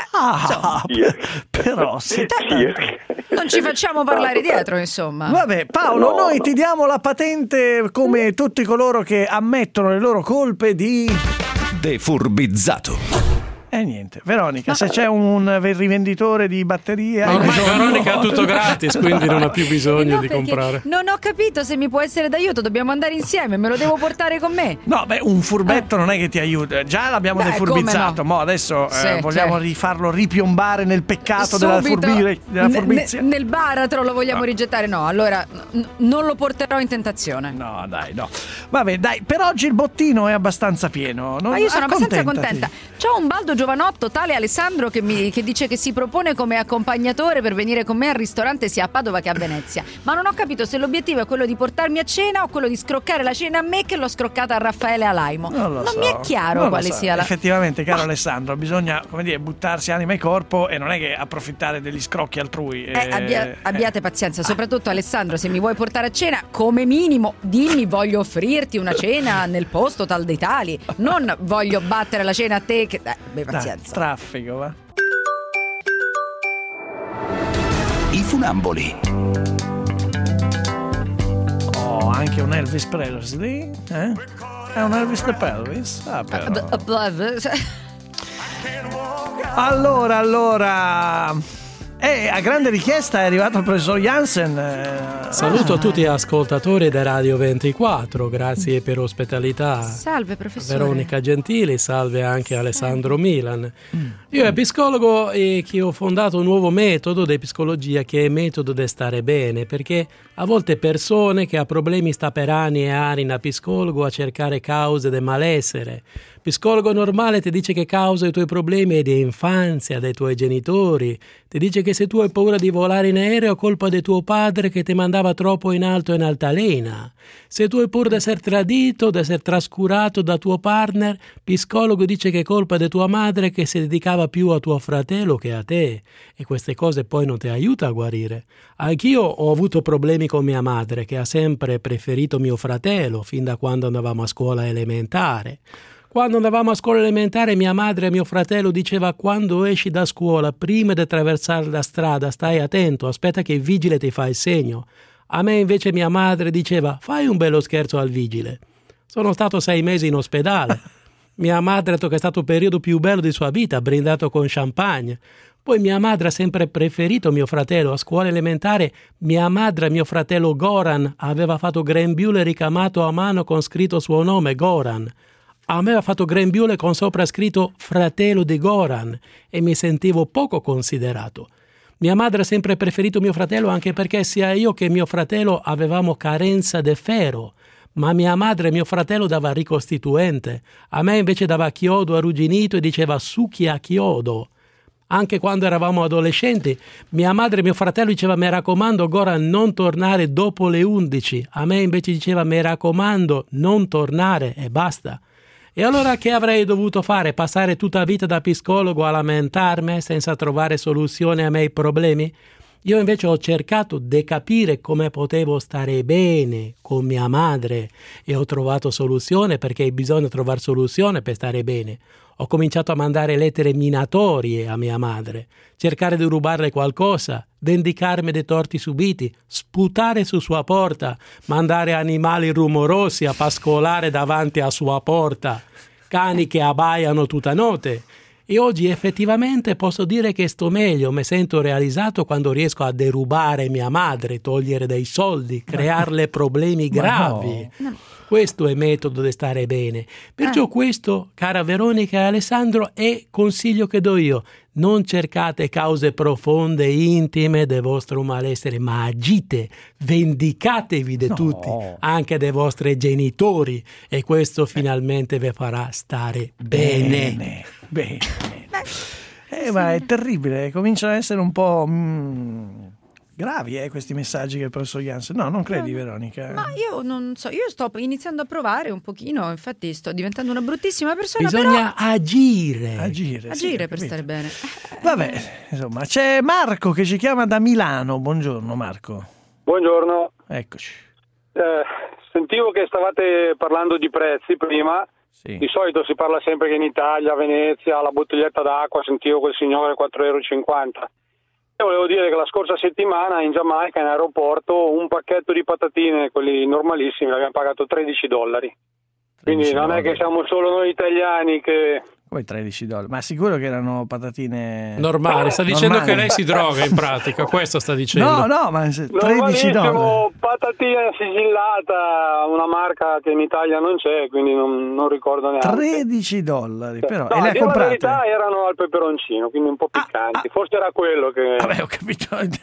Però non ci facciamo parlare dietro, insomma. Vabbè, Paolo, noi ti diamo la patente come tutti coloro che ammettono le loro colpe di defurbizzato. E niente, Veronica, se c'è un rivenditore di batterie... Ormai Veronica ha tutto gratis, quindi non ha più bisogno di comprare. Non ho capito se mi può essere d'aiuto, dobbiamo andare insieme, me lo devo portare con me. No, un furbetto non è che ti aiuta, già l'abbiamo defurbizzato, no? Adesso vogliamo rifarlo ripiombare nel peccato della furbizia. Nel baratro lo vogliamo rigettare? No, allora non lo porterò in tentazione. No, dai, no. Vabbè, dai, per oggi il bottino è abbastanza pieno. Ma io sono abbastanza contenta. C'ho un baldo giovanotto, tale Alessandro, che dice che si propone come accompagnatore per venire con me al ristorante sia a Padova che a Venezia. Ma non ho capito se l'obiettivo è quello di portarmi a cena o quello di scroccare la cena a me che l'ho scroccata a Raffaele Alaimo. Non mi è chiaro quale sia la... Effettivamente, caro Alessandro, bisogna, buttarsi anima e corpo e non è che approfittare degli scrocchi altrui. Abbiate pazienza, soprattutto Alessandro, se mi vuoi portare a cena, come minimo dimmi voglio offrirti una cena nel posto tal dei tali. Non voglio battere la cena a te che... pazienza. Traffico, va. I funamboli. Anche un Elvis Presley, eh? È un Elvis the Pelvis? Allora. A grande richiesta è arrivato il professor Jansen. Saluto a tutti gli ascoltatori di Radio 24, grazie per ospitalità. Salve professore. Veronica Gentili, salve anche Alessandro Milan. Io sono psicologo e che ho fondato un nuovo metodo di psicologia che è metodo di stare bene, perché a volte persone che ha problemi sta per anni e anni da psicologo a cercare cause del malessere. Psicologo normale ti dice che causa i tuoi problemi è di infanzia, dei tuoi genitori, ti dice che se tu hai paura di volare in aereo è colpa di tuo padre che ti mandava troppo in alto e in altalena. Se tu hai paura di essere tradito, di essere trascurato da tuo partner, psicologo dice che è colpa di tua madre che si dedicava più a tuo fratello che a te. E queste cose poi non ti aiutano a guarire. Anch'io ho avuto problemi con mia madre che ha sempre preferito mio fratello fin da quando andavamo a scuola elementare. Quando andavamo a scuola elementare mia madre e mio fratello diceva quando esci da scuola prima di attraversare la strada stai attento, aspetta che il vigile ti fa il segno. A me invece mia madre diceva fai un bello scherzo al vigile. Sono stato 6 mesi in ospedale. Mia madre ha detto che è stato il periodo più bello di sua vita, brindato con champagne. Poi mia madre ha sempre preferito mio fratello. A scuola elementare mia madre e mio fratello Goran aveva fatto grembiule ricamato a mano con scritto suo nome Goran. A me aveva fatto grembiule con sopra scritto fratello di Goran e mi sentivo poco considerato. Mia madre ha sempre preferito mio fratello anche perché sia io che mio fratello avevamo carenza di ferro, ma mia madre e mio fratello dava ricostituente. A me invece dava chiodo arrugginito e diceva succhia chiodo. Anche quando eravamo adolescenti, mia madre e mio fratello diceva mi raccomando Goran non tornare dopo le 11. A me invece diceva mi raccomando non tornare e basta. E allora che avrei dovuto fare? Passare tutta la vita da psicologo a lamentarmi senza trovare soluzione ai miei problemi? Io invece ho cercato di capire come potevo stare bene con mia madre e ho trovato soluzione, perché bisogna trovare soluzione per stare bene. Ho cominciato a mandare lettere minatorie a mia madre, cercare di rubarle qualcosa, vendicarmi dei torti subiti, sputare su sua porta, mandare animali rumorosi a pascolare davanti a sua porta, cani che abbaiano tutta notte. E oggi effettivamente posso dire che sto meglio, mi sento realizzato quando riesco a derubare mia madre, togliere dei soldi, crearle problemi gravi. No. Questo è il metodo di stare bene. Perciò questo, cara Veronica e Alessandro, è consiglio che do io. Non cercate cause profonde, intime del vostro malessere, ma agite, vendicatevi di tutti, anche dei vostri genitori, e questo finalmente vi farà stare bene. Ma è terribile, cominciano ad essere un po' gravi questi messaggi che il professor Jansen. No, non credi, Veronica? Ma io non so, io sto iniziando a provare un pochino, infatti sto diventando una bruttissima persona. Bisogna però agire per stare bene. Vabbè, insomma, c'è Marco che ci chiama da Milano. Buongiorno Marco. Buongiorno. Eccoci. Sentivo che stavate parlando di prezzi prima. Sì. Di solito si parla sempre che in Italia, a Venezia, la bottiglietta d'acqua, sentivo quel signore €4,50. Io volevo dire che la scorsa settimana in Giamaica, in aeroporto, un pacchetto di patatine, quelli normalissimi, l'abbiamo pagato $13. Quindi non è che siamo solo noi italiani che... Poi $13, ma sicuro che erano patatine normali? Sta dicendo che lei si droga in pratica, questo sta dicendo. No, ma $13. Patatina sigillata, una marca che in Italia non c'è, quindi non ricordo neanche. $13, però. No, e le ha la comprate? verità erano al peperoncino, quindi un po' piccanti. Forse era quello che... Vabbè, ho capito,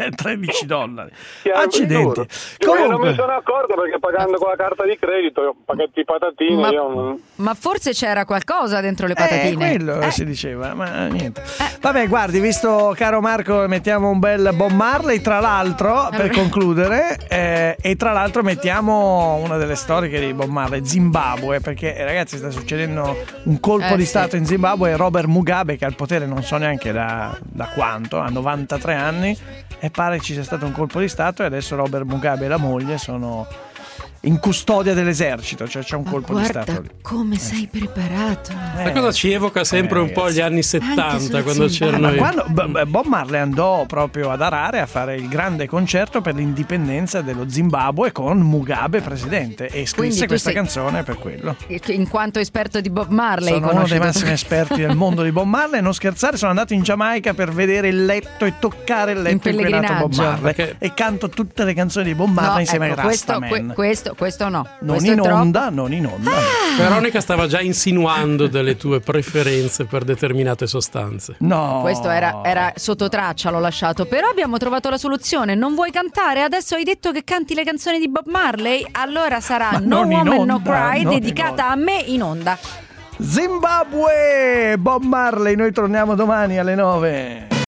$13. Chiaro, Accidenti. Comunque... Non mi sono accorto perché pagando con la carta di credito, pacchetti di patatine, ma forse c'era qualcosa dentro le patatine. Quello si diceva, ma niente. Vabbè, guardi, visto, caro Marco, mettiamo un bel Bob Marley, tra l'altro, per concludere, e tra l'altro mettiamo una delle storiche di Bob Marley, Zimbabwe, perché ragazzi sta succedendo un colpo di stato in Zimbabwe. Robert Mugabe, che al potere non so neanche da quanto, ha 93 anni, e pare ci sia stato un colpo di stato, e adesso Robert Mugabe e la moglie sono in custodia dell'esercito, cioè c'è un colpo di stato lì. Come sei preparato? La cosa ci evoca sempre un po' gli anni 70, quando c'erano Bob Marley andò proprio ad Harare a fare il grande concerto per l'indipendenza dello Zimbabwe con Mugabe presidente, e scrisse questa canzone per quello. In quanto esperto di Bob Marley, sono uno dei massimi esperti del mondo di Bob Marley. Non scherzare, sono andato in Giamaica per vedere il letto e toccare il letto in cui è nato Bob Marley, e canto tutte le canzoni di Bob Marley insieme ai Rastaman. Questo no. Non in onda. Veronica stava già insinuando delle tue preferenze per determinate sostanze. No. Questo era sotto traccia, l'ho lasciato. Però abbiamo trovato la soluzione. Non vuoi cantare? Adesso hai detto che canti le canzoni di Bob Marley? Allora sarà No Woman No Cry, dedicata a me in onda. Zimbabwe, Bob Marley. Noi torniamo domani alle 9.